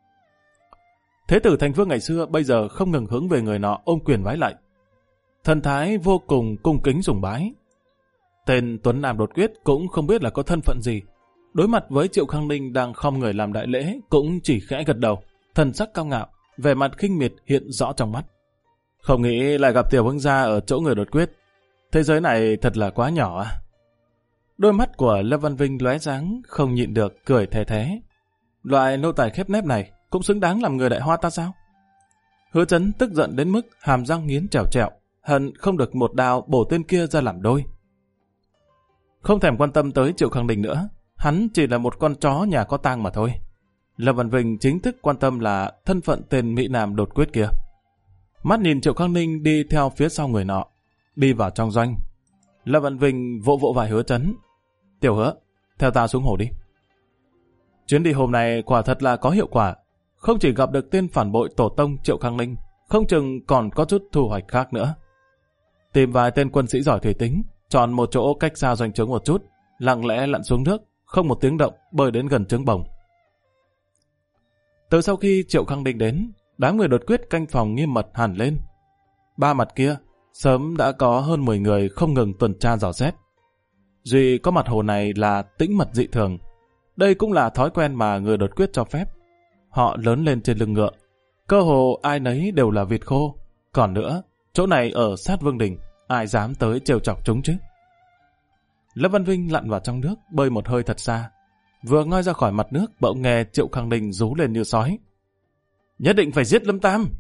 Thế tử thành vương ngày xưa bây giờ không ngừng hướng về người nọ ôm quyền vái lại. Thần thái vô cùng cung kính sùng bái. Tên Tuấn Nam đột quyết cũng không biết là có thân phận gì. Đối mặt với Triệu Khang Ninh đang khom người làm đại lễ cũng chỉ khẽ gật đầu, thần sắc cao ngạo, vẻ mặt khinh miệt hiện rõ trong mắt. Không nghĩ lại gặp tiểu vương gia ở chỗ người đột quyết. Thế giới này thật là quá nhỏ à? Đôi mắt của Lâm Văn Vinh lóe sáng, không nhịn được cười thè thé. Loại nô tài khép nép này cũng xứng đáng làm người đại hoa ta sao? Hứa Chấn tức giận đến mức hàm răng nghiến trèo trẹo, hận không được một đao bổ tên kia ra làm đôi. Không thèm quan tâm tới Triệu Khang Ninh nữa, hắn chỉ là một con chó nhà có tang mà thôi. Lâm Văn Vinh chính thức quan tâm là thân phận tên Mỹ Nam đột quyết kia. Mắt nhìn Triệu Khang Ninh đi theo phía sau người nọ, đi vào trong doanh. Lâm Văn Vinh vỗ vỗ vai Hứa Chấn. Tiểu Hứa, theo ta xuống hồ đi. Chuyến đi hôm nay quả thật là có hiệu quả. Không chỉ gặp được tên phản bội tổ tông Triệu Khang Ninh, không chừng còn có chút thu hoạch khác nữa. Tìm vài tên quân sĩ giỏi thủy tính, chọn một chỗ cách xa doanh trướng một chút, lặng lẽ lặn xuống nước, không một tiếng động bơi đến gần trướng bồng. Từ sau khi Triệu Khang Ninh đến, đám người đột quyết canh phòng nghiêm mật hẳn lên. Ba mặt kia, sớm đã có hơn 10 người không ngừng tuần tra dò xét. Duy có mặt hồ này là tĩnh mật dị thường. Đây cũng là thói quen mà người đột quyết cho phép. Họ lớn lên trên lưng ngựa, cơ hồ ai nấy đều là vịt khô. Còn nữa, chỗ này ở sát Vương Đình, ai dám tới trêu chọc chúng chứ? Lâm Văn Vinh lặn vào trong nước, bơi một hơi thật xa. Vừa ngoi ra khỏi mặt nước, bỗng nghe Triệu Khang Ninh rú lên như sói. Nhất định phải giết Lâm Tam!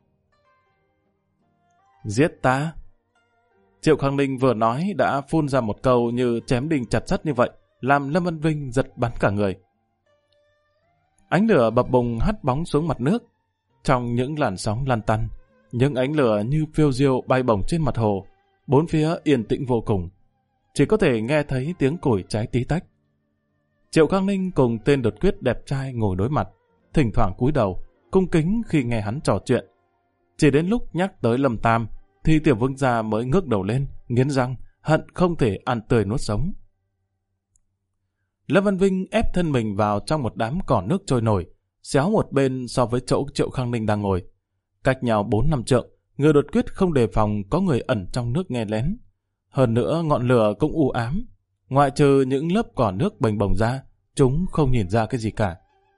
Giết ta? Triệu Khang Ninh vừa nói đã phun ra một câu như chém đinh chặt sắt như vậy, làm Lâm Văn Vinh giật bắn cả người. Ánh lửa bập bùng hắt bóng xuống mặt nước. Trong những làn sóng lăn tăn, những ánh lửa như phiêu diêu bay bổng trên mặt hồ, bốn phía yên tĩnh vô cùng. Chỉ có thể nghe thấy tiếng củi cháy tí tách. Triệu Khang Ninh cùng tên đột quyết đẹp trai ngồi đối mặt, thỉnh thoảng cúi đầu, cung kính khi nghe hắn trò chuyện. Chỉ đến lúc nhắc tới Lâm Tam, thì tiểu vương gia mới ngước đầu lên, nghiến răng, hận không thể ăn tươi nuốt sống. Lâm Văn Vinh ép thân mình vào trong một đám cỏ nước trôi nổi, xéo một bên so với chỗ Triệu Khang Ninh đang ngồi. Cách nhau 4-5 trượng, người đột quyết không đề phòng có người ẩn trong nước nghe lén. Hơn nữa ngọn lửa cũng u ám. Ngoại trừ những lớp cỏ nước bềnh bồng ra, chúng không nhìn ra cái gì cả.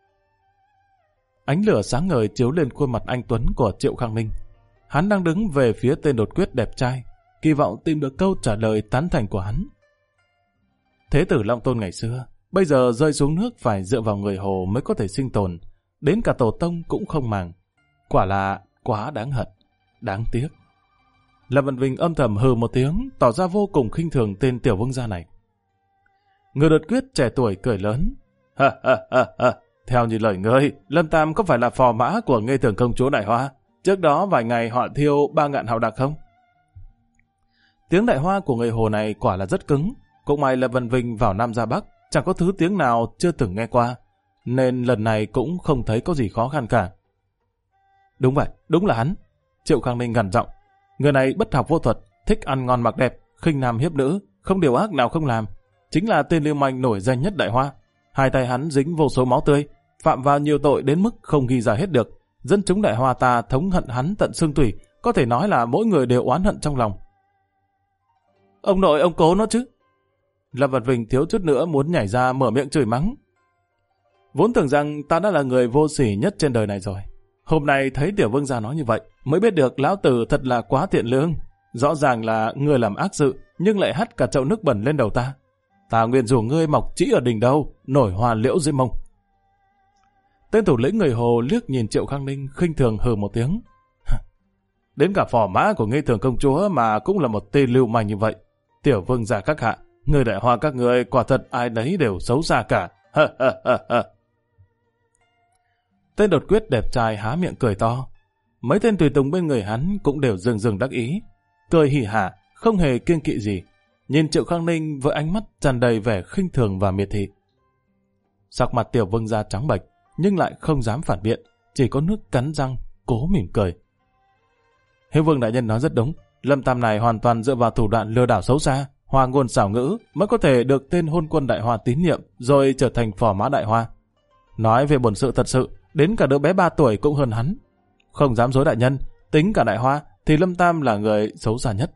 Ánh lửa sáng ngời chiếu lên khuôn mặt anh tuấn của Triệu Khang Ninh. Hắn đang đứng về phía tên đột quyết đẹp trai, kỳ vọng tìm được câu trả lời tán thành của hắn. Thế tử Long Tôn ngày xưa, bây giờ rơi xuống nước phải dựa vào người Hồ mới có thể sinh tồn, đến cả tổ tông cũng không màng. Quả là quá đáng hận, đáng tiếc. Lâm Văn Vinh âm thầm hừ một tiếng, tỏ ra vô cùng khinh thường tên tiểu vương gia này. Người đột quyết trẻ tuổi cười lớn. Theo như lời ngươi, Lâm Tam có phải là phò mã của Nghê Thường công chúa Đại Hoa? Trước đó vài ngày họ thiêu 3.000 hào đặc không? Tiếng Đại Hoa của người Hồ này quả là rất cứng. Cũng may Lâm Văn Vinh vào Nam ra Bắc, chẳng có thứ tiếng nào chưa từng nghe qua, nên lần này cũng không thấy có gì khó khăn cả. Đúng vậy, đúng là hắn. Triệu Khang Ninh gằn giọng. Người này bất học vô thuật, thích ăn ngon mặc đẹp, khinh nam hiếp nữ, không điều ác nào không làm. Chính là tên lưu manh nổi danh nhất Đại Hoa. Hai tay hắn dính vô số máu tươi, phạm vào nhiều tội đến mức không ghi ra hết được. Dân chúng Đại Hoa ta thống hận hắn tận xương tủy, có thể nói là mỗi người đều oán hận trong lòng. Ông nội ông cố nó chứ. Lâm Văn Vinh thiếu chút nữa muốn nhảy ra mở miệng chửi mắng. Vốn tưởng rằng ta đã là người vô sỉ nhất trên đời này rồi. Hôm nay thấy tiểu vương gia nói như vậy, mới biết được lão tử thật là quá thiện lương. Rõ ràng là người làm ác sự, nhưng lại hắt cả chậu nước bẩn lên đầu ta. Ta nguyện rủ ngươi mọc trĩ ở đỉnh đầu, nổi hoa liễu dưới mông. Tên thủ lĩnh người Hồ liếc nhìn Triệu Khang Ninh khinh thường hừ một tiếng. Đến cả phò mã của Nghê Thường công chúa mà cũng là một tên lưu manh như vậy. Tiểu vương gia các hạ, người Đại Hoa các người quả thật ai đấy đều xấu xa cả. Tên đột quyết đẹp trai há miệng cười to. Mấy tên tùy tùng bên người hắn cũng đều rừng rừng đắc ý, cười hỉ hả, không hề kiêng kỵ gì, nhìn Triệu Khang Ninh với ánh mắt tràn đầy vẻ khinh thường và miệt thị. Sắc mặt tiểu vương gia trắng bệch, nhưng lại không dám phản biện, chỉ có nước cắn răng, cố mỉm cười. Hiếu vương đại nhân nói rất đúng, Lâm Tam này hoàn toàn dựa vào thủ đoạn lừa đảo xấu xa, hoa ngôn xảo ngữ mới có thể được tên hôn quân Đại Hoa tín nhiệm, rồi trở thành phò mã Đại Hoa. Nói về bổn sự thật sự, đến cả đứa bé 3 tuổi cũng hơn hắn. Không dám dối đại nhân, tính cả Đại Hoa thì Lâm Tam là người xấu xa nhất.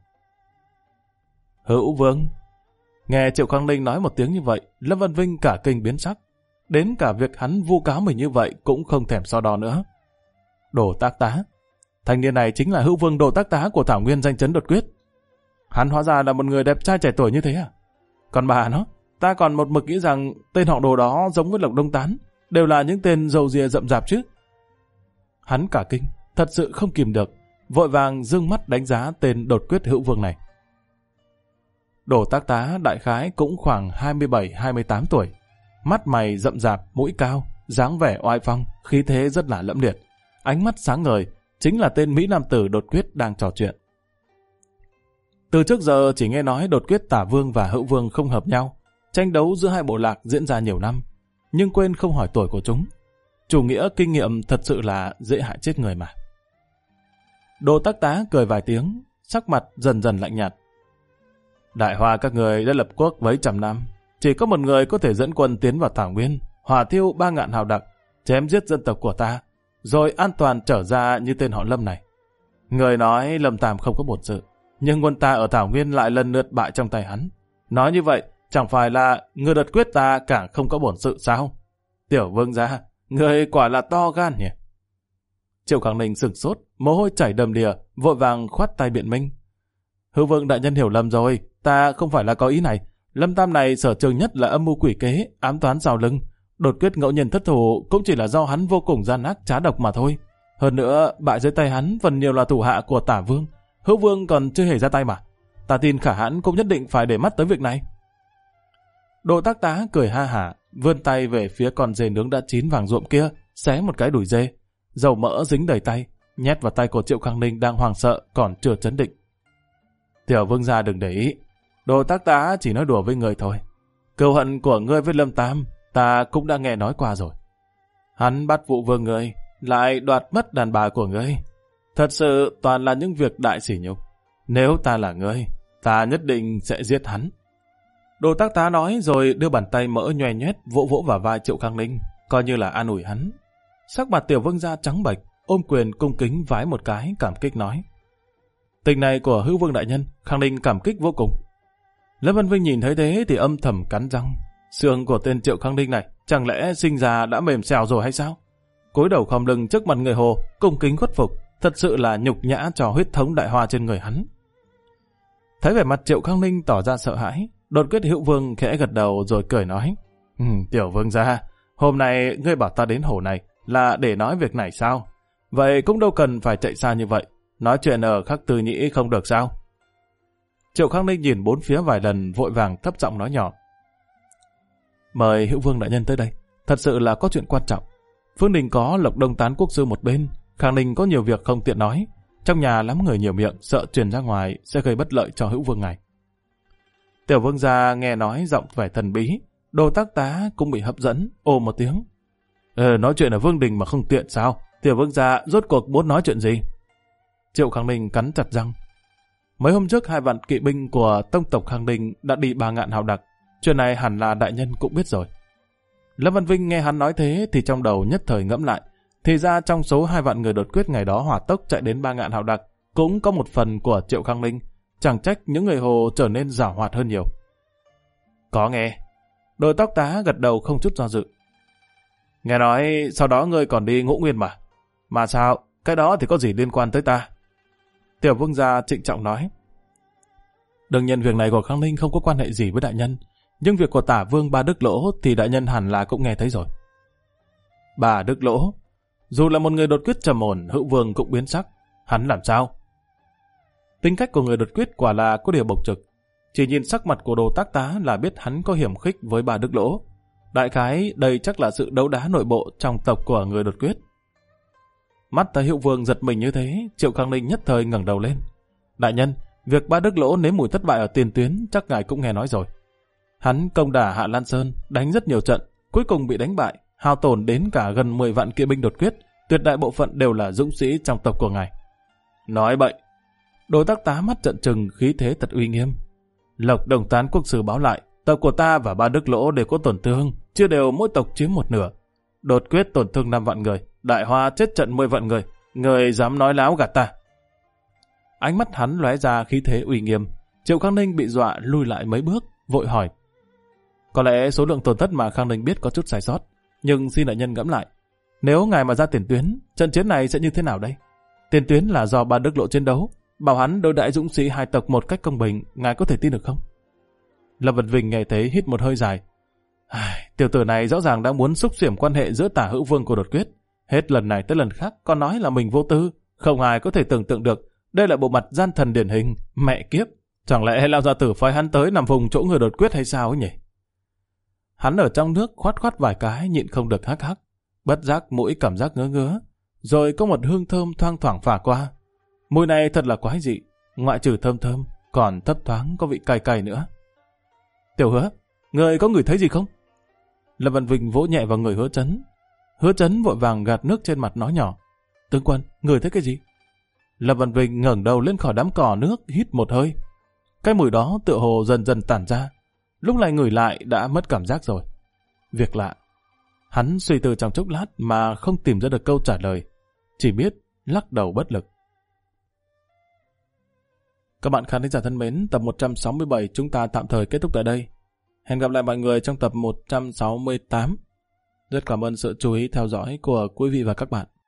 Hữu vương. Nghe Triệu Khang Ninh nói một tiếng như vậy, Lâm Văn Vinh cả kinh biến sắc. Đến cả việc hắn vu cáo mình như vậy cũng không thèm so đo nữa. Đồ tác tá. Thanh niên này chính là hữu vương Đồ Tác Tá của Thảo Nguyên danh chấn đột quyết. Hắn hóa ra là một người đẹp trai trẻ tuổi như thế à? Còn bà nó, ta còn một mực nghĩ rằng tên họ Đồ đó giống với Lộc Đông Tán, đều là những tên râu ria rậm rạp chứ. Hắn cả kinh, thật sự không kìm được, vội vàng dương mắt đánh giá tên đột quyết hữu vương này. Đồ Tác Tá đại khái cũng khoảng 27-28 tuổi, mắt mày rậm rạp, mũi cao, dáng vẻ oai phong, khí thế rất là lẫm liệt, ánh mắt sáng ngời, chính là tên Mỹ Nam tử đột quyết đang trò chuyện. Từ trước giờ chỉ nghe nói đột quyết Tả Vương và Hữu Vương không hợp nhau, tranh đấu giữa hai bộ lạc diễn ra nhiều năm, nhưng quên không hỏi tuổi của chúng. Chủ nghĩa kinh nghiệm thật sự là dễ hại chết người mà. Đồ Tác Tá cười vài tiếng, sắc mặt dần dần lạnh nhạt. Đại Hoa các người đã lập quốc mấy trăm năm, chỉ có một người có thể dẫn quân tiến vào Thảo Nguyên, hỏa thiêu 3.000 hào đặc, chém giết dân tộc của ta, rồi an toàn trở ra như tên họ Lâm này. Người nói Lâm Tam không có bổn sự, nhưng quân ta ở Thảo Nguyên lại lần lượt bại trong tay hắn. Nói như vậy, chẳng phải là người đột quyết ta càng không có bổn sự sao? Tiểu vương gia, người quả là to gan nhỉ? Triệu Khang Ninh sửng sốt, mồ hôi chảy đầm đìa, vội vàng khoát tay biện minh. Hữu vương đại nhân hiểu lầm rồi, ta không phải là có ý này. Lâm Tam này sở trường nhất là âm mưu quỷ kế, ám toán sau lưng. Đột quyết ngẫu nhiên thất thủ cũng chỉ là do hắn vô cùng gian ác trá độc mà thôi. Hơn nữa, bại dưới tay hắn phần nhiều là thủ hạ của Tả Vương. Hữu vương còn chưa hề ra tay mà. Ta tin khả hãn cũng nhất định phải để mắt tới việc này. Đồ Tác Tá cười ha hả, vươn tay về phía con dê nướng đã chín vàng ruộm kia, xé một cái đùi dê. Dầu mỡ dính đầy tay, nhét vào tay của Triệu Khang Ninh đang hoảng sợ còn chưa chấn định. Tiểu vương gia đừng để ý, Đồ Tác Tá chỉ nói đùa với người thôi. Cừu hận của ngươi với Lâm Tam ta cũng đã nghe nói qua rồi. Hắn bắt vụ vương ngươi, lại đoạt mất đàn bà của ngươi. Thật sự toàn là những việc đại sỉ nhục. Nếu ta là ngươi, ta nhất định sẽ giết hắn. Đồ Tác Tá nói rồi đưa bàn tay mỡ nhoè nhoét vỗ vỗ vào vai Triệu Khang Ninh, coi như là an ủi hắn. Sắc mặt tiểu vương gia trắng bệch, ôm quyền cung kính vái một cái, cảm kích nói: Tình này của Hữu vương đại nhân, Khang Ninh cảm kích vô cùng. Lâm Văn Vinh nhìn thấy thế thì âm thầm cắn răng. Xương của tên Triệu Khang Ninh này chẳng lẽ sinh ra đã mềm xèo rồi hay sao? Cúi đầu khom lưng trước mặt người Hồ, cung kính khuất phục, thật sự là nhục nhã cho huyết thống đại hoa trên người hắn. Thấy vẻ mặt Triệu Khang Ninh tỏ ra sợ hãi, Đột Quyết Hữu Vương khẽ gật đầu rồi cười nói: Tiểu vương gia, hôm nay ngươi bảo ta đến hồ này là để nói việc này sao? Vậy cũng đâu cần phải chạy xa như vậy, nói chuyện ở Khắc Tư Nhĩ không được sao? Triệu Khang Ninh nhìn bốn phía vài lần, vội vàng thấp giọng nói nhỏ: Mời Hữu Vương đại nhân tới đây, thật sự là có chuyện quan trọng. Phương đình có Lộc Đông Tán quốc sư một bên, Khang Ninh có nhiều việc không tiện nói, trong nhà lắm người nhiều miệng, sợ truyền ra ngoài sẽ gây bất lợi cho Hữu Vương ngài. Tiểu vương gia nghe nói giọng vẻ thần bí, Đồ Tác Tá cũng bị hấp dẫn, ồ một tiếng: nói chuyện ở Vương đình mà không tiện sao? Tiểu vương gia rốt cuộc muốn nói chuyện gì? Triệu Khang Ninh cắn chặt răng. Mấy hôm trước 2 vạn kỵ binh của tông tộc Khang Ninh đã đi 3 ngạn hào đặc, chuyện này hẳn là đại nhân cũng biết rồi. Lâm Văn Vinh nghe hắn nói thế thì trong đầu nhất thời ngẫm lại, thì ra trong số 2 vạn người đột quyết ngày đó hỏa tốc chạy đến 3 ngạn hào đặc cũng có một phần của Triệu Khang Ninh, chẳng trách những người Hồ trở nên giảo hoạt hơn nhiều. Có nghe. Đồ Tóc Tá gật đầu không chút do dự. Nghe nói sau đó ngươi còn đi Ngũ Nguyên mà. Mà sao, cái đó thì có gì liên quan tới ta? Tiểu vương gia trịnh trọng nói: Đương nhiên việc này của Khang Ninh không có quan hệ gì với đại nhân, nhưng việc của Tả Vương Ba Đức Lỗ thì đại nhân hẳn là cũng nghe thấy rồi. Ba Đức Lỗ, dù là một người đột quyết trầm ổn, Hữu Vương cũng biến sắc. Hắn làm sao? Tính cách của người đột quyết quả là có điều bộc trực. Chỉ nhìn sắc mặt của Đồ Tác Tá là biết hắn có hiểm khích với Ba Đức Lỗ. Đại khái đây chắc là sự đấu đá nội bộ trong tộc của người đột quyết. Mắt thấy Hữu Vương giật mình như thế, Triệu Khang Ninh nhất thời ngẩng đầu lên. Đại nhân, việc Ba Đức Lỗ nếm mùi thất bại ở tiền tuyến chắc ngài cũng nghe nói rồi. Hắn công đả Hạ Lan Sơn, đánh rất nhiều trận, cuối cùng bị đánh bại, hao tổn đến cả gần 10 vạn kỵ binh đột quyết, tuyệt đại bộ phận đều là dũng sĩ trong tộc của ngài. Nói bậy. Đồ Tác Tá mắt trợn trừng, khí thế thật uy nghiêm. Lộc Đồng Tán quốc sư báo lại, tộc của ta và Ba Đức Lỗ đều có tổn thương, chưa đều mỗi tộc chiếm 1/2. Đột quyết tổn thương 5 vạn người, Đại Hoa chết trận 10 vạn người, người dám nói láo gạt ta? Ánh mắt hắn lóe ra khí thế uy nghiêm. Triệu Khang Ninh bị dọa lui lại mấy bước, vội hỏi: Có lẽ số lượng tổn thất mà Khang Ninh biết có chút sai sót, nhưng xin đại nhân ngẫm lại, nếu ngài mà ra tiền tuyến, trận chiến này sẽ như thế nào đây? Tiền tuyến là do Ba Đức Lộ chiến đấu, bảo hắn đối đãi dũng sĩ 2 tộc một cách công bình, ngài có thể tin được không? Lâm Vật Vinh nghe thấy hít một hơi dài. Tiểu tử này rõ ràng đã muốn xúc xỉm quan hệ giữa Tả Hữu Vương của đột quyết, hết lần này tới lần khác còn nói là mình vô tư, không ai có thể tưởng tượng được đây là bộ mặt gian thần điển hình. Mẹ kiếp, chẳng lẽ Lão gia tử phái hắn tới nằm vùng chỗ người đột quyết hay sao ấy nhỉ? Hắn ở trong nước khoát khoát vài cái, nhịn không được hắc hắc, bất giác mũi cảm giác ngứa ngứa, rồi có một hương thơm thoang thoảng phả qua. Mùi này thật là quái dị, ngoại trừ thơm thơm, còn thấp thoáng có vị cay cay nữa. Tiểu Hứa, người có ngửi thấy gì không? Lâm Văn Vinh vỗ nhẹ vào người Hứa Chấn. Hứa Chấn vội vàng gạt nước trên mặt nói nhỏ: Tướng quân, ngửi thấy cái gì? Lâm Văn Vinh ngẩng đầu lên khỏi đám cỏ nước, hít một hơi. Cái mùi đó tựa hồ dần dần tản ra, lúc này ngửi lại đã mất cảm giác rồi. Việc lạ. Hắn suy tư trong chốc lát mà không tìm ra được câu trả lời, chỉ biết lắc đầu bất lực. Các bạn khán giả thân mến, tập 167 chúng ta tạm thời kết thúc tại đây. Hẹn gặp lại mọi người trong tập 168. Rất cảm ơn sự chú ý theo dõi của quý vị và các bạn.